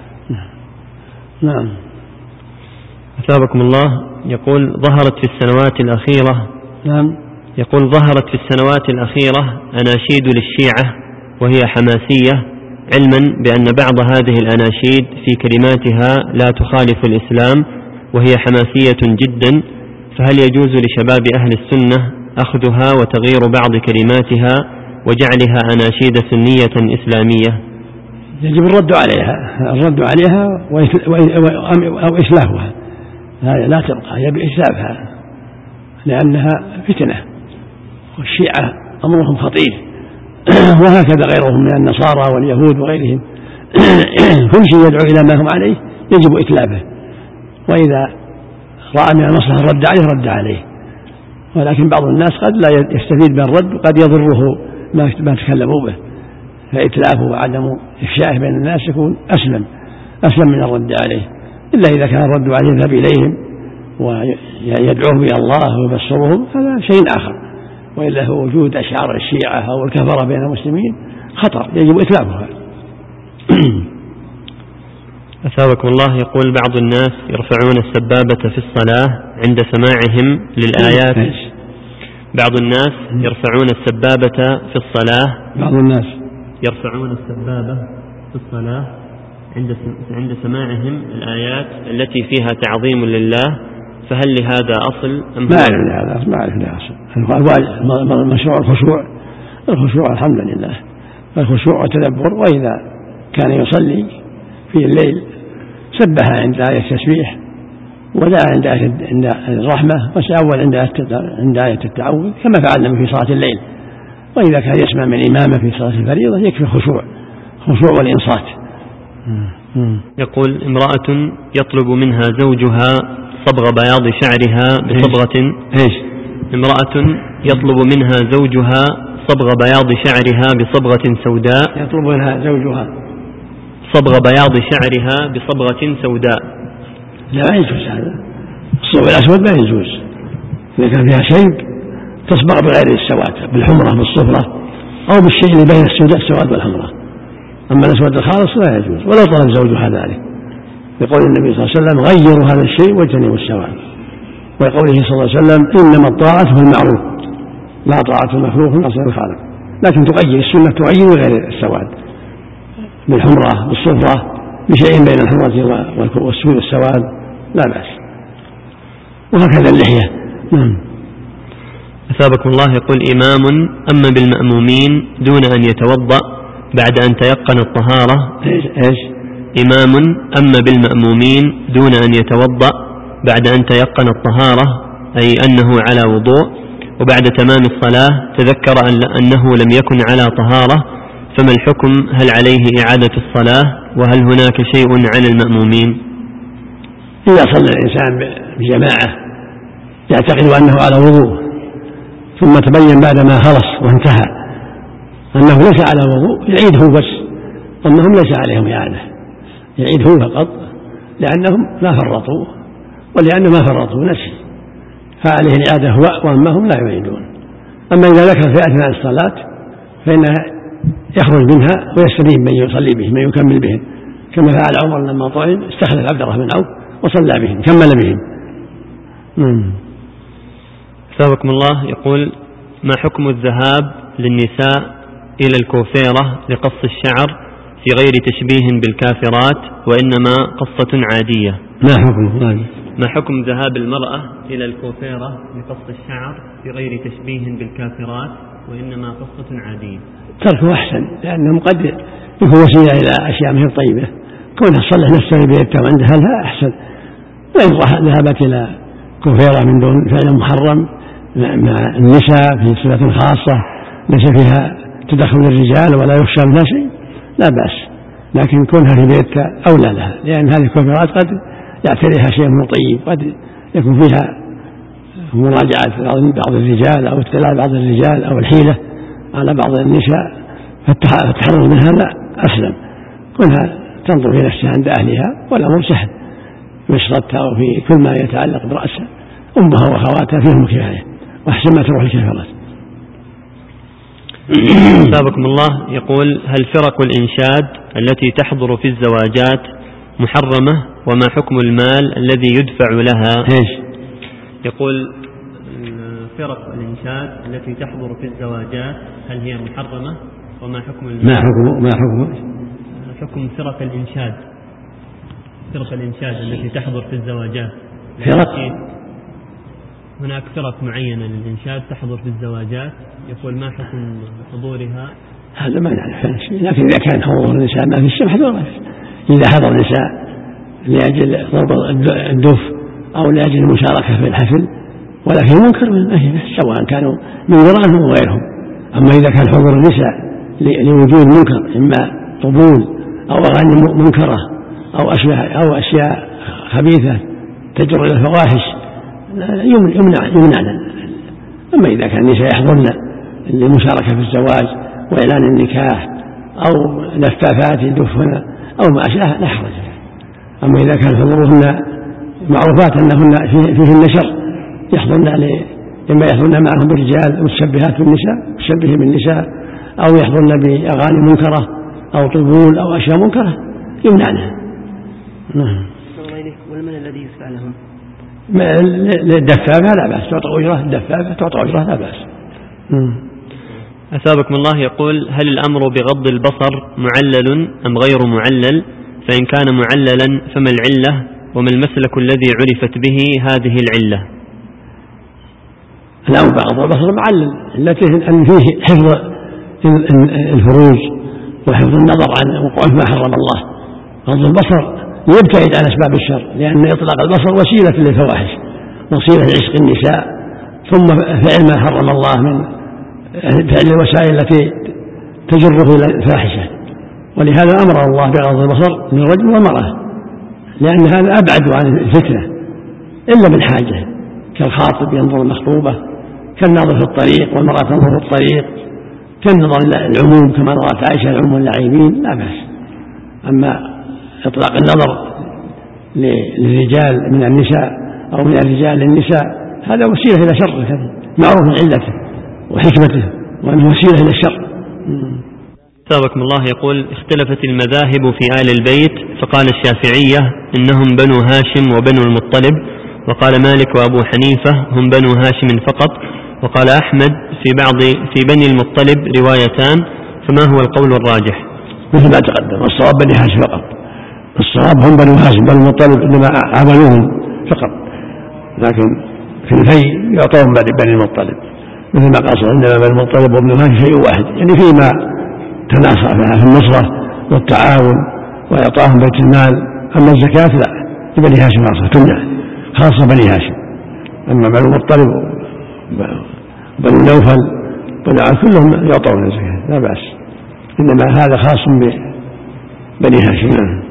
نعم. أثابكم الله. يقول: ظهرت في السنوات الأخيرة نعم يقول ظهرت في السنوات الأخيرة أناشيد للشيعة وهي حماسية، علما بأن بعض هذه الأناشيد في كلماتها لا تخالف الإسلام وهي حماسية جدا، فهل يجوز لشباب أهل السنة أخذها وتغيير بعض كلماتها وجعلها أناشيد سنية إسلامية؟ يجب الرد عليها الرد عليها أو إسلافها، لا تبقى، يجب إسلافها لأنها فتنة، والشيعة أمرهم خطير وهكذا غيرهم من النصارى واليهود وغيرهم كل شيء يدعو إلى ما هم عليه يجب إتلافه، وإذا رأى من المصلحة الرد عليه رد عليه، ولكن بعض الناس قد لا يستفيد من الرد وقد يضره ما تكلموا به، فإتلافه وعدم إفشائه بين الناس يكون أسلم أسلم من الرد عليه، إلا إذا كان الرد عليه يذهب إليهم ويدعوهم إلى الله ويبصرهم هذا شيء آخر، وإلا هو وجود أشعار الشيعة أو الكفرة بين المسلمين خطر يجب إتلافها. أثابكم الله. يقول: بعض الناس يرفعون السبابة في الصلاة عند سماعهم للآيات. بعض الناس يرفعون السبابة في الصلاة بعض الناس يرفعون السبابة في الصلاة عند عند سماعهم الآيات التي فيها تعظيم لله، فهل لهذا أصل أم ما أعرف لهذا ما أعرف لهذا أصل. مشروع الخشوع الخشوع الحمد لله، الخشوع والتدبر، وإذا كان يصلي في الليل سبح عند آية التسبيح ودعا عند آية الرحمة وسأول عند عند آية التعوذ كما فعلنا في صلاة الليل، وإذا كان يسمع من إمامه في صلاة الفريضة يكفي الخشوع خشوع والإنصات. يقول: امرأة يطلب منها زوجها صبغ بياض شعرها بصبغة إيش؟ امرأة يطلب منها زوجها صبغ بياض شعرها بصبغة سوداء يطلب منها زوجها صبغ بياض شعرها بصبغة سوداء. لا ما يجوز هذا، الصبغ الأسود ما يجوز، إذا كان فيها شيء تصبغ بغير السواد بالحمرة بالصفرة أو بالشيء اللي بين السوداء السواد والحمرة، أما الأسود الخالص لا يجوز ولا طلب زوجها ذلك، يقول النبي صلى الله عليه وسلم: غيروا هذا الشيء واجتنبوا السواد، ويقوله صلى الله عليه وسلم: إنما الطاعة في المعروف لا طاعة المخلوق في معصية الخالق، لكن تغير السنة تغير غير السواد بالحمرة بالصفرة بشيء بين الحمرة والسود والسواد لا بأس، وهكذا اللحية. نعم. أثابكم الله. يقول: إمام أما بالمأمومين دون أن يتوضأ بعد أن تيقن الطهارة. إيش إيش؟ إمام أما بالمأمومين دون أن يتوضأ بعد أن تيقن الطهارة، أي أنه على وضوء، وبعد تمام الصلاة تذكر أنه لم يكن على طهارة، فما الحكم؟ هل عليه إعادة الصلاة؟ وهل هناك شيء عن المأمومين؟ إذا صلى الإنسان بجماعة يعتقد أنه على وضوء ثم تبين بعد ما خلص وانتهى أنه ليس على وضوء يعيده بس، أنهم ليس عليهم إعادة، يعيده فقط لأنهم ما فرطوا، ولأنه ما فرطوا نسي فعليه الإعادة هو، وأما هم لا يعيدون. أما إذا ذكر في أثناء الصلاة فإنها يخرج منها ويستفيد من يصلي به من يكمل بهم، كما فعل عمر لما طعن استخلف عبد الرحمن بن عوف وصلى بهم كمل بهم. ثابكم الله. يقول: ما حكم الذهاب للنساء إلى الكوفيرة لقص الشعر في غير تشبيه بالكافرات وإنما قصة عادية؟ ما حكم ما حكم ذهاب المرأة إلى الكوفيرة لقص الشعر في غير تشبيه بالكافرات وإنما قصة عادية؟ تركه أحسن، لأنهم قد يكون وسيلة إلى أشياء من طيبة، كونها تصلح نفسها بيتها وعند أهلها أحسن، وإن ذهبت إلى كوفيرة من دون فعل محرم مع النساء في صفة خاصة ليس فيها تدخل الرجال ولا يخشى منها شيء لا بأس، لكن كونها في بيتها أولى لها، لأن هذه الكفرات قد يعتريها شيء من طيب، قد يكون فيها مراجعة بعض الرجال أو ابتلاء بعض الرجال أو الحيلة على بعض النساء، فالتحرر من هذا أسلم. كونها تنظر في نفسها عند أهلها والأمر سهل، بشرتها وفي كل ما يتعلق برأسها، أمها وأخواتها فيهم كفاية، وأحسن ما تروح الكفرات. سابقكم الله يقول: هل فرق الإنشاد التي تحضر في الزواجات محرمة؟ وما حكم المال الذي يدفع لها؟ إيش؟ يقول: فرق الإنشاد التي تحضر في الزواجات هل هي محرمة؟ وما حكم المال؟ ما حكم ما حكم حكم فرق الإنشاد فرق الإنشاد التي تحضر في الزواجات. فرق هناك فرق معينة للإنشاد تحضر في الزواجات، يقول ما حكم حضورها؟ هذا ما نعرف شيء، لكن إذا كان حضور النساء ما في الشيء محذور. إذا حضر النساء لأجل ضرب الدف أو لأجل المشاركة في الحفل ولا فيه منكر ما هي، سواء كانوا من وراءهم وغيرهم. أما إذا كان حضور النساء لوجود منكر، إما طبول أو أغاني منكرة أو أشياء أو أشياء خبيثة تجر إلى الفواحش، يمنع يمنع. أما إذا كان النساء يحضرن للمشاركة في الزواج وإعلان النكاح أو لفافات يدفن أو ما أشبه لا حرج. أما إذا كان حضورهن معروفات أنهن فيهن شر، يحضرن إما يحضرن معهم الرجال متشبهات بالنساء متشبهين بالنساء، أو يحضرن بأغاني منكرة أو طبول أو أشياء منكرة يمنعنها. نعم. والمن الذي يدفع لهم؟ الدفافة لا بأس، تعطى أجرة الدفافة تعطى أجرة لا بأس. أثابكم الله يقول: هل الأمر بغض البصر معلل أم غير معلل؟ فإن كان معللا فما العلة؟ وما المسلك الذي عرفت به هذه العلة؟ الأمر بغض البصر معلل، التي أن فيه حفظ الفروج وحفظ النظر عن وقوع ما حرم الله. غض البصر يبتعد عن أسباب الشر، لأن إطلاق البصر وسيلة للفواحش، وسيلة لعشق النساء، ثم فعل ما حرم الله من فعل الوسائل التي تجره إلى الفاحشة. ولهذا أمر الله بغض البصر من الرجل والمرأة، لأن هذا أبعد عن الفتنة إلا بالحاجة، كالخاطب ينظر المخطوبة، كالناظر في الطريق والمرأة تنظر في الطريق، كالنظر إلى العموم كما رأت عائشة العموم اللاعبين لا بأس. أما إطلاق النظر للرجال من النساء أو من الرجال للنساء هذا وسيلة إلى شر كثير، معروف من علته وحكمته وأنه وسيلة إلى الشر. سابقكم الله يقول: اختلفت المذاهب في آل البيت، فقال الشافعية إنهم بنو هاشم وبنو المطلب، وقال مالك وأبو حنيفة هم بنو هاشم فقط، وقال أحمد في بعض في بني المطلب روايتان، فما هو القول الراجح؟ مثل ما تقدم، الصواب بني هاشم فقط، الصواب هم بنو هاشم بنو المطلب إنما عملوهم فقط، لكن في الفي يعطون بني المطلب، مثل ما قال إنما بني المطلب وابن هاشم شيء واحد، يعني فيما تناصر في النصرة والتعاون وإعطاهم بيت المال. أما الزكاة لا، لبني هاشم خاصة تمنع، خاصة بني هاشم. أما بني المطلب وبني نوفل كلهم يعطون الزكاة لا بأس، إنما هذا خاص ببني هاشم.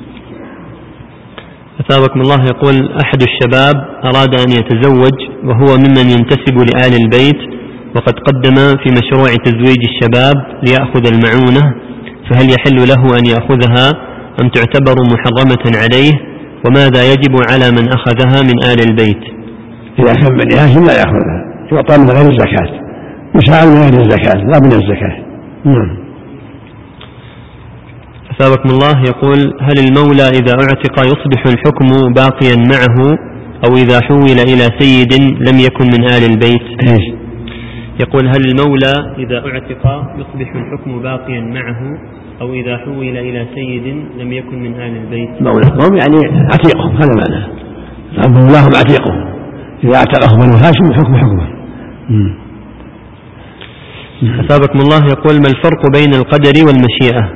أثابكم الله يقول: أحد الشباب أراد أن يتزوج وهو ممن ينتسب لآل البيت، وقد قدم في مشروع تزويج الشباب ليأخذ المعونة، فهل يحل له أن يأخذها أم تعتبر محرمة عليه؟ وماذا يجب على من أخذها من آل البيت؟ إذا كان بني هاشم لا يأخذها، يعطى من غير الزكاة، يسأل من غير الزكاة لا من الزكاة. نعم. أثابكم الله يقول: هل المولى إذا اعتق يصبح الحكم باقيا معه، أو إذا حول إلى سيد لم يكن من آل البيت؟ إيش؟ يقول: هل المولى إذا اعتق يصبح الحكم باقيا معه، أو إذا حول إلى سيد لم يكن من آل البيت؟ مولاهم يعني عتيقهم، هذا معناه، مولاهم عتيقهم، إذا اعتقهم بنو هاشم الحكم حكمه. أثابكم الله يقول: ما الفرق بين القدر والمشيئة؟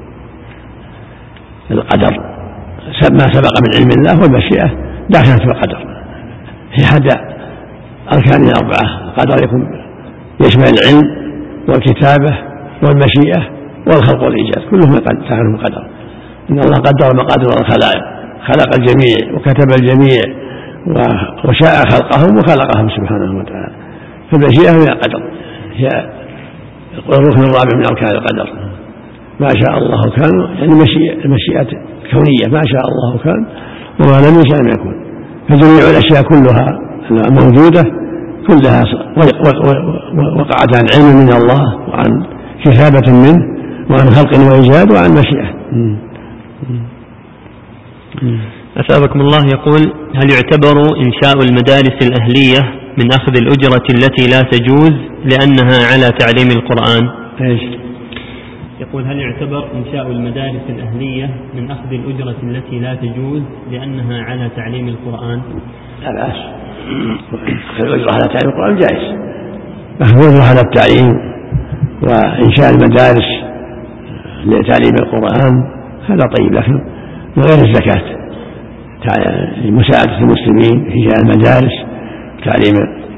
القدر ما سبق من علم الله، والمشيئة داخلة في القدر، هي أحد أركان الأربعة. القدر يكون يشمل العلم والكتابة والمشيئة والخلق والإيجاد، كلهم داخل في القدر. إن الله قدر مقادير الخلائق، خلق الجميع وكتب الجميع وشاء خلقهم وخلقهم سبحانه وتعالى. فالمشيئة هي قدر، هي الركن الرابع من أركان القدر. ما شاء الله كان، يعني المشيئة الكونية، ما شاء الله كان وما لم يشاء لم يكن. فجميع الأشياء كلها موجودة كلها وقعت عن علم من الله وعن كتابة منه وعن خلق وإيجاد وعن مشيئة. أثابكم الله يقول: هل يعتبر إنشاء المدارس الأهلية من أخذ الأجرة التي لا تجوز لأنها على تعليم القرآن؟ إيش؟ يقول: هل يعتبر إنشاء المدارس الأهلية من أخذ الأجرة التي لا تجوز لأنها على تعليم القرآن؟ لا بأس، أخذ الأجرة على تعليم القرآن جائز، أخذ الأجرة على التعليم وإنشاء المدارس لتعليم القرآن هذا طيب، لكن من غير الزكاة، مساعدة المسلمين في إنشاء المدارس تعليم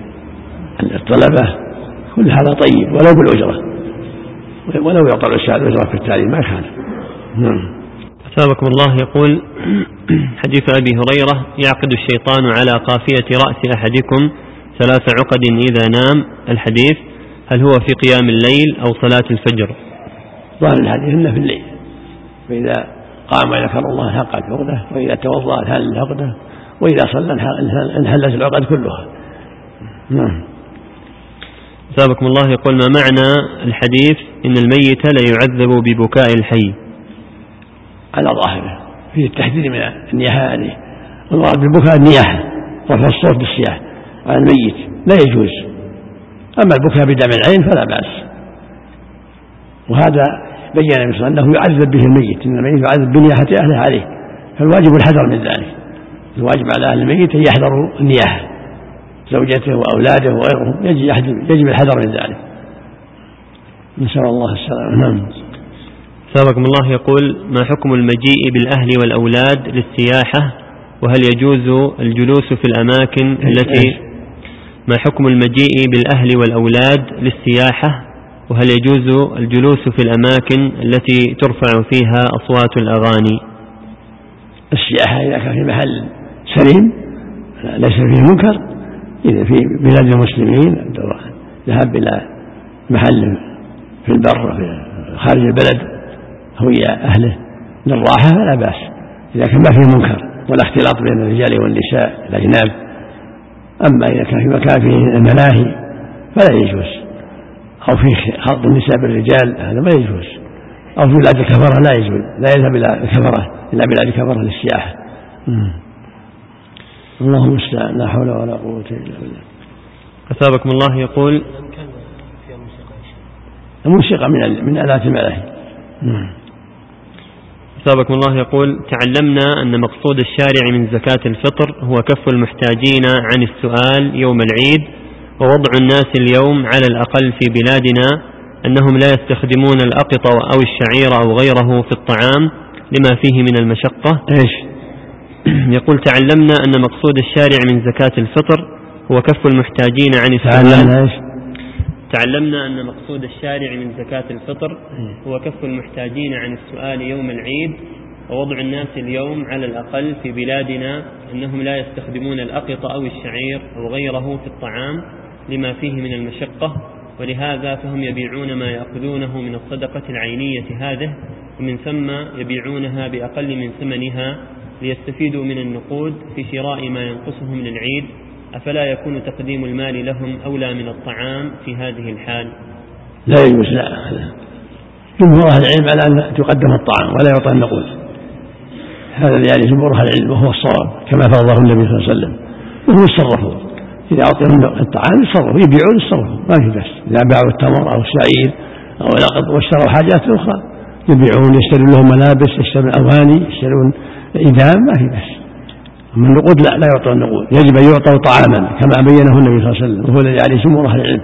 الطلبة كل هذا طيب ولو بالأجرة، ولو يعطى الأستاذ أجرة في التعليم ما يخالف. نعم. أثابكم الله يقول: حديث أبي هريرة: يعقد الشيطان على قافية رأس أحدكم ثلاث عقد إذا نام. الحديث هل هو في قيام الليل أو صلاة الفجر؟ ظاهر الحديث إنه في الليل، فإذا قام وذكر الله حقت عقده، وإذا توضأ انحل عقده، وإذا صلى انحلت العقد كلها. نعم. أثابكم الله يقول: ما معنى الحديث إن الميت لا يعذب ببكاء الحي؟ على ظاهره فيه التحذير من النياحة عليه، والمراد بالبكاء النياحة، رفع الصوت بالصياح على الميت لا يجوز. أما البكاء بدمع العين فلا بأس، وهذا بين النبي صلى الله عليه وسلم أنه يعذب به الميت، إن الميت يعذب بنياحة أهله عليه، فالواجب الحذر من ذلك. الواجب على أهل الميت أن يحذروا النياحة، زوجته وأولاده وغيرهم يجب الحذر من ذلك، نسأل الله السلامة. نعم. سابقكم الله يقول: ما حكم المجيء بالأهل والأولاد للسياحة، وهل يجوز الجلوس في الأماكن التي ما حكم المجيء بالأهل والأولاد للسياحة، وهل يجوز الجلوس في الأماكن التي ترفع فيها أصوات الأغاني؟ السياحة إذا كان في محل سليم ليس فيه منكر، إذا في بلاد المسلمين ذهب إلى محل في البر في خارج البلد هوي أهله للراحة فلا بأس، إذا كان ما فيه منكر ولا اختلاط بين الرجال والنساء الأجناب. أما إذا كان في مكان فيه الملاهي فلا يجوز، أو فيه خلط النساء بالرجال هذا ما يجوز، أو في بلاد الكفرة لا يجوز، لا يذهب إلى الكفرة إلى بلاد الكفرة للسياحة. اللهم المستعان، لا حول ولا قوة إلا بالله. أثابكم الله يقول: الموسيقى من من آلات الملاهي. أثابكم الله يقول: تعلمنا أن مقصود الشارع من زكاة الفطر هو كف المحتاجين عن السؤال يوم العيد، ووضع الناس اليوم على الأقل في بلادنا أنهم لا يستخدمون الأقط أو الشعير أو غيره في الطعام لما فيه من المشقة. إيش؟ يقول: تعلمنا أن مقصود الشارع من زكاة الفطر هو كف المحتاجين عن السؤال. تعلمنا أن مقصود الشارع من زكاة الفطر هو كف المحتاجين عن السؤال يوم العيد، ووضع الناس اليوم على الأقل في بلادنا أنهم لا يستخدمون الأقط أو الشعير أو غيره في الطعام لما فيه من المشقة، ولهذا فهم يبيعون ما يأخذونه من الصدقة العينية هذه، ومن ثم يبيعونها بأقل من ثمنها ليستفيدوا من النقود في شراء ما ينقصهم للعيد. أفلا يكون تقديم المال لهم أولى من الطعام في هذه الحال؟ لا يجوز، لا. جمهور أهل العلم على أن تقدم الطعام ولا يعطى النقود، هذا يعني جمهور أهل العلم وهو الصواب كما فرضه النبي صلى الله عليه وسلم. وهم يتصرفون إذا أعطيهم الطعام يتصرفوا، يبيعون يتصرفوا ما في بس. إذا باعوا التمر أو الشعير أو الأقط واشتروا حاجات أخرى يبيعون، يشترون لهم ملابس، يشترون أواني، يشترون إدام، ما في بس. أما النقود لا، لا يعطى النقود، يجب أن يعطوا طعاما كما بينه النبي صلى الله عليه وسلم، وهو الذي عليه جمهور أهل العلم.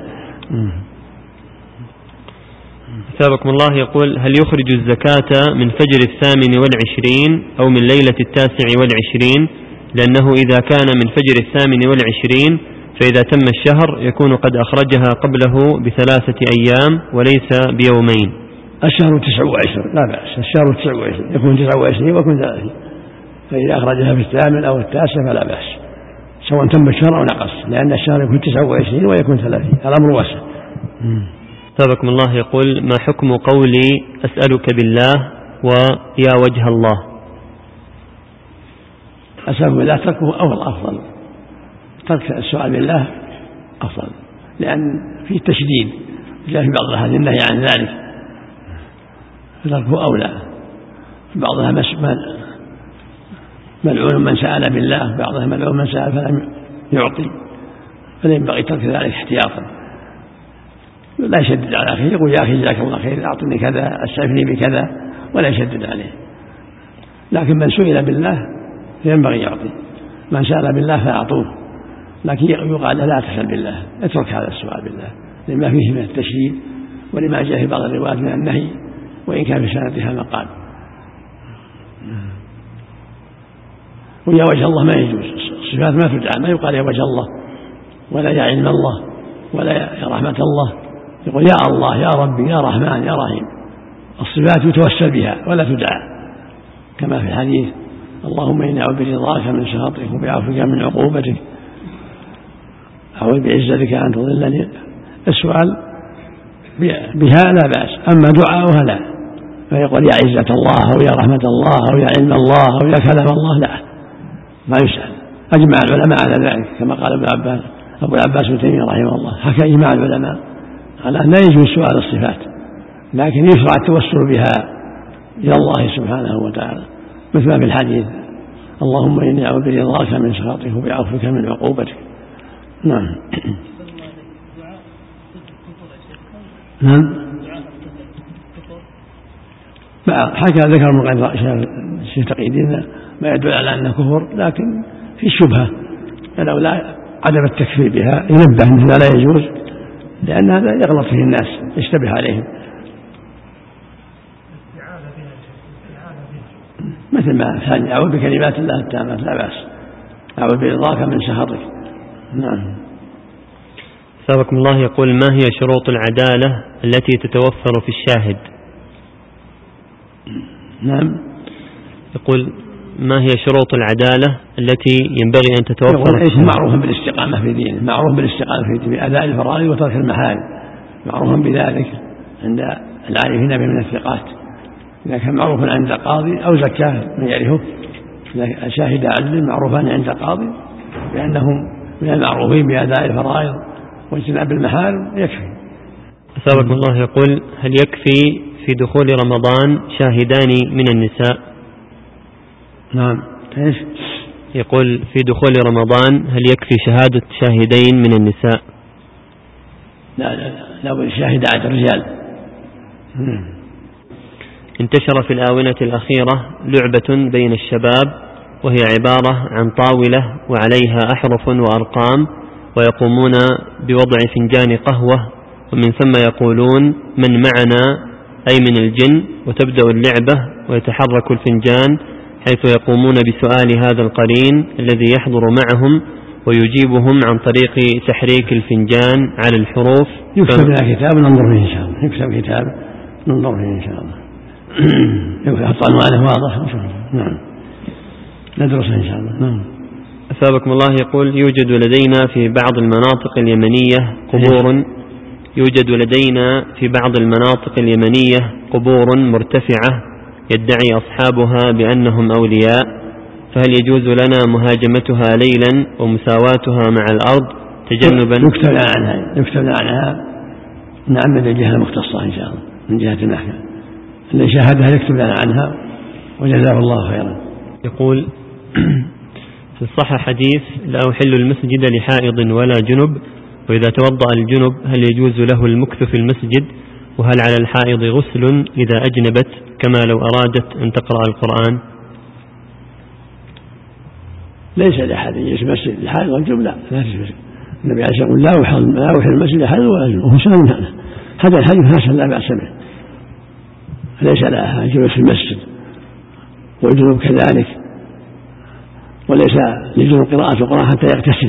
أثابكم الله يقول: هل يخرج الزكاة من فجر الثامن والعشرين أو من ليلة التاسع والعشرين؟ لأنه إذا كان من فجر الثامن والعشرين فإذا تم الشهر يكون قد أخرجها قبله بثلاثة أيام وليس بيومين. الشهر تسع وعشرين لا بأس، الشهر تسع وعشرين يكون تسع وعشرين ويكون ثلاثين، فإذا أخرجها في الثامن أو التاسع فلا بأس سواء تم الشهر أو نقص، لأن الشهر يكون تسع وعشرين ويكون ثلاثين، الأمر واسع. ثابكم الله يقول: ما حكم قولي أسألك بالله ويا وجه الله؟ أسألك بالله تركه أول أفضل، ترك السؤال بالله أفضل، لأن فيه تشديد جاء في بعض هذه النهي عن ذلك، فتركه أولى. في بعضها ملعون من سأل بالله، بعضها ملعون من سأل فلم يعطي، فلا ينبغي ترك ذلك احتياطا، لا يشدد على أخيه، يقول يا أخي جزاك الله خير أعطني كذا أسعفني بكذا، ولا يشدد عليه. لكن من سئل بالله ينبغي يعطي، من سأل بالله فأعطوه، لكن يقال لا تسأل بالله، اترك هذا السؤال بالله لما فيه من التشديد ولما جاء في بعض الروايات من النهي، وإن كان في سندها مقال. ويا وجه الله ما يجوز، الصفات ما تدعى، ما يقال يا وجه الله ولا يا علم الله ولا يا رحمة الله، يقول يا الله يا ربي يا رحمن يا رحيم. الصفات يتوسل بها ولا تدعى، كما في الحديث: اللهم إني أعوذ برضاك من سخطك وبعفوك من عقوبتك، أعوذ بعزتك أن تضلني. السؤال بها لا بأس، أما دعاؤها لا، فيقول يا عزة الله أو يا رحمة الله أو يا علم الله أو يا كلام الله، لا، ما يسأل. أجمع العلماء على ذلك، كما قال ابن عباس أبو العباس ابن تيمية رحمه الله، حكى إجماع العلماء على أن لا يجوز سؤال الصفات، لكن يشرع التوسل بها إلى الله سبحانه وتعالى، مثل ما في الحديث: اللهم إني أعوذ برضاك من سخطك وبعفوك من عقوبتك. نعم. نعم. حكى ذكر من الشيخ تقي الدين ما يدل على أنه كفر، لكن في شبهة، فلولا عدم التكفير بها ينبه أنه لا يجوز، لأن هذا يغلط فيه الناس يشتبه عليهم، مثل ما ثاني أعوذ بكلمات الله التامات لا بأس، أعوذ برضاك من سخطك. نعم. سابقكم الله يقول: ما هي شروط العدالة التي تتوفر في الشاهد؟ نعم. يقول: ما هي شروط العدالة التي ينبغي أن تتوفر؟ يقول معروف بالاستقامة في دينه، معروف بالاستقامة في دينه بأداء الفرائض وترك المحارم، معروف بذلك عند العارفين من الثقات، إذا كان معروفا عند قاضي أو زكاه من يعرفه، إذا شاهد عدل معروفان عند قاضي بأنهم من المعروفين بأداء الفرائض واجتناب المحارم يكفي. أثابكم الله يقول: هل يكفي في دخول رمضان شاهدان من النساء؟ نعم. ايش؟ يقول: في دخول رمضان هل يكفي شهادة شاهدين من النساء؟ لا لا لا لا شاهد عدل رجال. انتشر في الآونة الأخيرة لعبة بين الشباب، وهي عبارة عن طاولة وعليها أحرف وأرقام، ويقومون بوضع فنجان قهوة، ومن ثم يقولون من معنا أي من الجن، وتبدأ اللعبة ويتحرك الفنجان حيث يقومون بسؤال هذا القرين الذي يحضر معهم ويجيبهم عن طريق تحريك الفنجان على الحروف. يكتب لنا كتاب ننظر فيه إن شاء الله، يكتب كتاب ننظر فيه إن شاء الله، يحط عنوانه واضح إن شاء الله. نعم، ندرسه إن شاء الله. نعم. أثابكم الله يقول: يوجد لدينا في بعض المناطق اليمنية قبور يوجد لدينا في بعض المناطق اليمنية قبور مرتفعة يدعي أصحابها بأنهم أولياء، فهل يجوز لنا مهاجمتها ليلا ومساواتها مع الأرض تجنبا؟ يكتب عنها يكتب عنها نعم من الجهة المختصة إن شاء الله، من جهة النحكة اللي شاهدها يكتب لنا عنها وجزاه الله خيرا. يقول: في الصحة حديث: لا أحل المسجد لحائض ولا جنب، وإذا توضأ الجنب هل يجوز له المكث في المسجد؟ وهل على الحائض غسل إذا أجنبت كما لو أرادت أن تقرأ القرآن؟ ليس لأحد يجلس المسجد الحائض والجنب، لا لا تجلس. النبي عليه الصلاة والسلام لا أحل لا أحل المسجد لحائض ولا جنب، وهو سلم هذا هذا الحديث حسن لا بأس به، ليس لها الجلوس في المسجد، والجنوب كذلك، وليس لجنوب قراءة القرآن حتى يغتسل.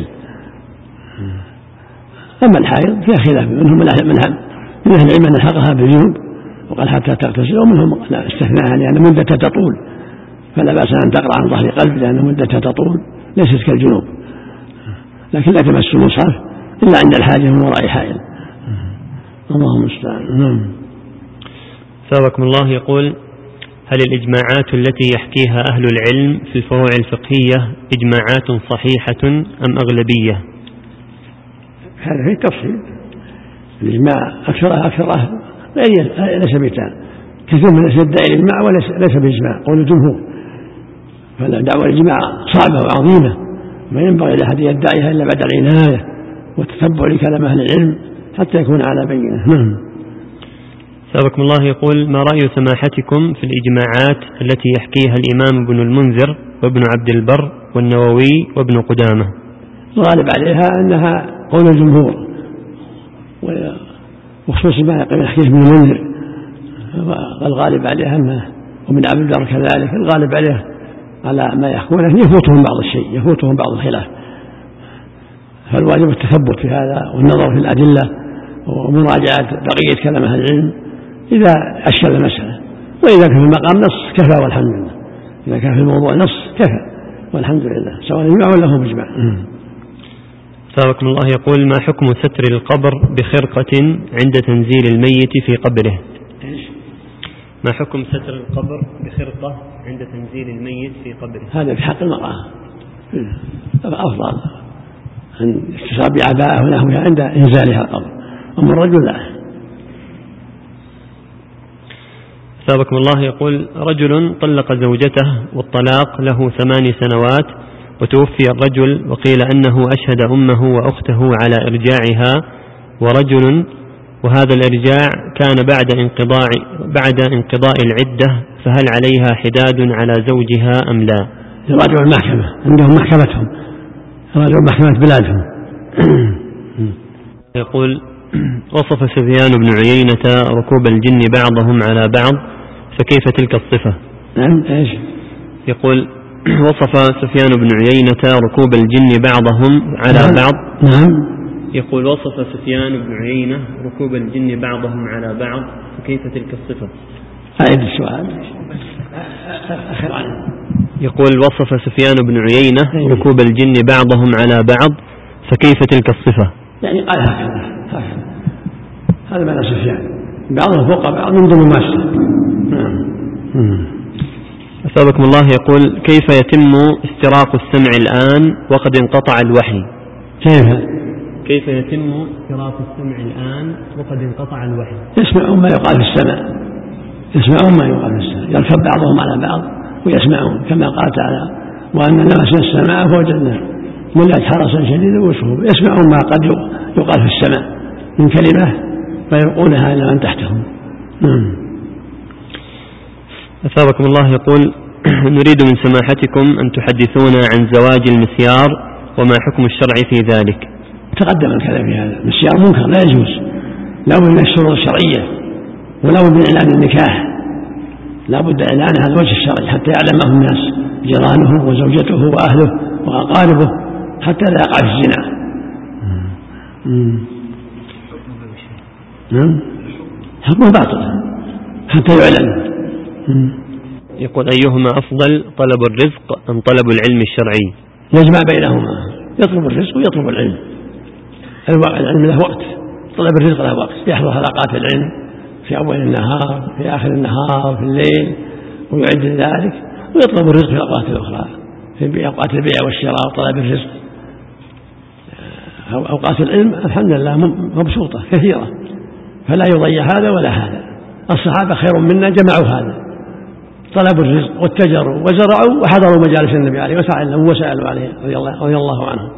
أما الحائض فيها خلاف منهم من أهل العلم من ألحقها بالجنوب وقال حتى تغتسل، ومنهم استثناء لأن مدتها تطول، فلا بأس أن تقرأ عن ظهر قلب لأن مدتها تطول ليست كالجنوب، لكن لا تمس المصحف إلا عند الحاجة من وراء حائل. اللهم المستعان. ثابكم الله يقول: هل الإجماعات التي يحكيها أهل العلم في الفروع الفقهية إجماعات صحيحة أم أغلبية؟ هذا فيه تفصيل. الإجماع أكثرها أكثرها ليس بتام، كثير من الناس يدعي الإجماع وليس بإجماع قول الجمهور، فدعوى الإجماع صعبة وعظيمة، ما ينبغي لأحد يدعيها إلا بعد العناية والتتبع لكلام أهل العلم حتى يكون على بينة. نعم. سابقكم الله يقول: ما رأي سماحتكم في الإجماعات التي يحكيها الإمام ابن المنذر وابن عبد البر والنووي وابن قدامة؟ الغالب عليها أنها قول الجمهور، وخصوصا ما يحكيه ابن المنذر الغالب عليها أنه، ومن عبد البر كذلك الغالب عليه على ما يحكونه يفوتهم بعض الشيء، يفوتهم بعض الخلاف، فالواجب التثبت في هذا والنظر في الأدلة ومراجعة بقية كلام أهل العلم إذا أشكل المسألة، وإذا كان في المقام نص كفى والحمد لله، إذا كان في الموضوع نص كفى والحمد لله، سواء يجمع ولا هو مجمع. سابقكم الله يقول: ما حكم ستر القبر بخرقة عند تنزيل الميت في قبره؟ ما حكم ستر القبر بخرقة عند تنزيل الميت في قبره؟ هذا في حق المرأة أفضل أن تصاب بعباءة ونحوها عند إنزالها القبر، أما الرجل لا. سابقكم الله يقول: رجل طلق زوجته والطلاق له ثمان سنوات، وتوفي الرجل وقيل أنه أشهد أمه وأخته على إرجاعها، ورجل وهذا الإرجاع كان بعد انقضاء بعد انقضاء العدة، فهل عليها حداد على زوجها أم لا؟ يراجعوا المحكمة، عندهم محكمتهم، يراجعوا محكمة بلادهم. يقول: وصف سفيان بن عيينة ركوب الجن بعضهم على بعض، فكيف تلك الصفة؟ نعم ايش؟ يقول: وصف سفيان بن عيينة ركوب الجن بعضهم على نعم. بعض. نعم. يقول: وصف سفيان بن عيينة ركوب الجن بعضهم على بعض، فكيف تلك الصفة؟ أعيد السؤال. أخر عنه. يقول: وصف سفيان بن عيينة ركوب الجن بعضهم على بعض، فكيف تلك الصفة؟ يعني قال هكذا هكذا، هذا معنى سفيان، بعضهم فوق بعض من ضمن ماسة. نعم. أثابكم الله يقول: كيف يتم استراق السمع الآن وقد انقطع الوحي؟ كيف؟ كيف يتم استراق السمع الآن وقد انقطع الوحي؟ يسمعون ما يقال في السماء، يسمعون ما يقال في السماء، يركب بعضهم على بعض ويسمعون، كما قال تعالى: وأن لمسنا السماء فوجدنا ملأت حرسا شديدا وشهوبا، يسمعون ما قد يقال في السماء من كلمة فيلقونها إلى من تحتهم. نعم. أثابكم الله يقول: نريد من سماحتكم أن تحدثونا عن زواج المسيار وما حكم الشرع في ذلك. تقدم الكلام في هذا، المسيار منكر لا يجوز، لا بد من الشروط الشرعية ولا بد من إعلان النكاح، لا بد إعلان هذا الوجه الشرعي حتى يعلمه الناس، جيرانه وزوجته وأهله وأقاربه، حتى لا يقع في الزنا. نعم. حكمه باطل حتى يعلن. يقول: أيهما أفضل، طلب الرزق أم طلب العلم الشرعي؟ يجمع بينهما، يطلب الرزق ويطلب العلم. العلم له وقت، طلب الرزق له وقت، يحضر حلقات العلم في أول النهار في آخر النهار في الليل ويعد ذلك، ويطلب الرزق في الأوقات الأخرى في أوقات البيع والشراء وطلب الرزق. أوقات العلم الحمد لله مبسوطة كثيرة، فلا يضيع هذا ولا هذا. الصحابة خير منا جمعوا هذا، طلبوا الرزق واتجروا وزرعوا وحضروا مجالس النبي عليه وسلم وسألوا عليه رضي الله, رضي الله عنه.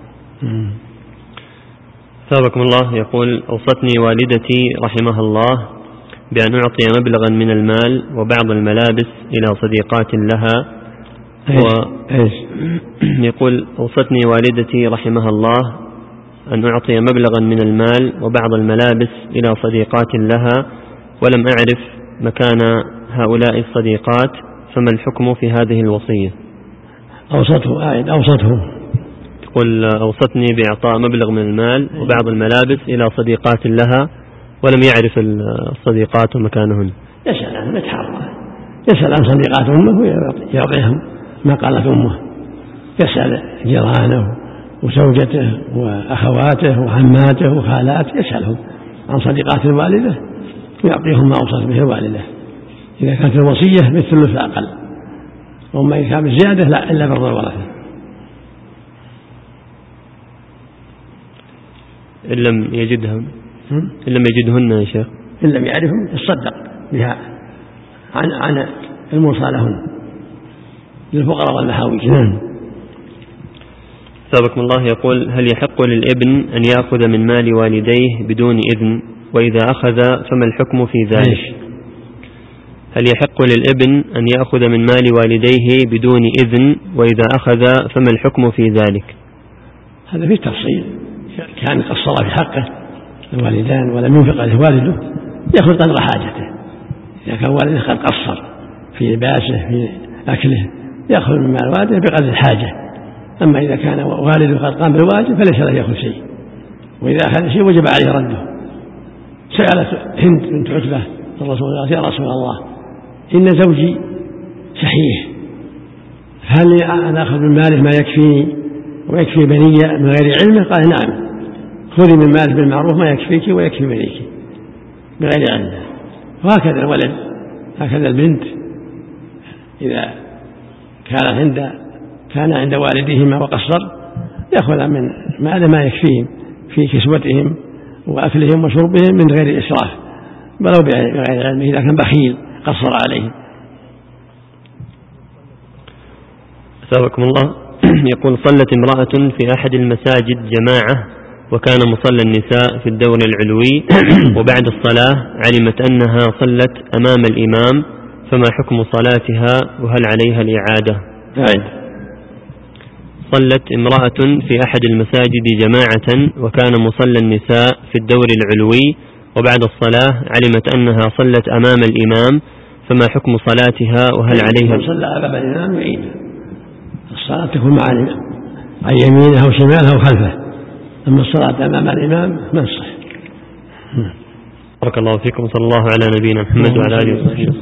ثابكم الله يقول: أوصتني والدتي رحمها الله بأن أعطي مبلغا من المال وبعض الملابس إلى صديقات لها. و... يقول: أوصتني والدتي رحمها الله أن أعطي مبلغا من المال وبعض الملابس إلى صديقات لها، ولم أعرف مكان هؤلاء الصديقات، فما الحكم في هذه الوصية؟ أوصته آية أوصته تقول: أوصتني بإعطاء مبلغ من المال وبعض الملابس إلى صديقات لها، ولم يعرف الصديقات ومكانهن؟ يسأل عنهم يتحرى، يسأل عن صديقات أمه ويعطيهم ما قالت أمه، يسأل جيرانه وزوجته وأخواته وعماته وخالاته، يسألهم عن صديقات الوالدة ويعطيهم ما أوصت به الوالدة. إذا كانت الوصية بالثلث أقل، وما كان بالزيادة لا إلا برضا الورثة. إن لم يجدهم إن لم يجدهن يا شيخ، إن لم يعرفهم يصدق بها عن عن الموصى لهن للفقراء والمحاويج. نعم. سابقكم الله يقول: هل يحق للابن أن يأخذ من مال والديه بدون إذن؟ وإذا أخذ فما الحكم في ذلك؟ هل يحق للابن أن يأخذ من مال والديه بدون إذن؟ وإذا أخذ فما الحكم في ذلك؟ هذا فيه تفصيل. كان قصر في حقه الوالدان ولم ينفق عليه والده يأخذ قدر حاجته. إذا كان والده قد قصر في لباسه في أكله يأخذ من مال والده بقدر الحاجة. أما إذا كان والده قد قام بالواجب فليس له يأخذ شيء، وإذا أخذ شيء وجب عليه رده. سألت هند بنت عتبة الرسول الله: يا رسول الله، إن زوجي شحيح، هل أنا أخذ من ماله ما يكفيني ويكفي بني من غير علمه؟ قال: نعم، خذي من ماله بالمعروف ما يكفيك ويكفي بنيك بغير علمه. وهكذا الولد، هكذا البنت إذا كان عند كان عند والديهما وقصر يأخذ من ماله ما يكفيهم في كسوتهم وأكلهم وشربهم من غير إسراف، بلو بغير علمه إذا كان بخيل قصر عليه. أثابكم الله. يقول: صلت امرأة في أحد المساجد جماعة وكان مصلى النساء في الدور العلوي، وبعد الصلاة علمت أنها صلت أمام الإمام، فما حكم صلاتها وهل عليها الإعادة؟ أعد. صلت امرأة في أحد المساجد جماعة وكان مصلى النساء في الدور العلوي، وبعد الصلاة علمت أنها صلت أمام الإمام، فما حكم صلاتها وهل عليها؟ صلى أمام الإمام يعيد الصلاة، تكون مع عن يمينه أو شماله أو خلفه، أما الصلاة أمام الإمام ما تصح. بارك الله فيكم، صلى الله على نبينا محمد وعلى آله وصحبه.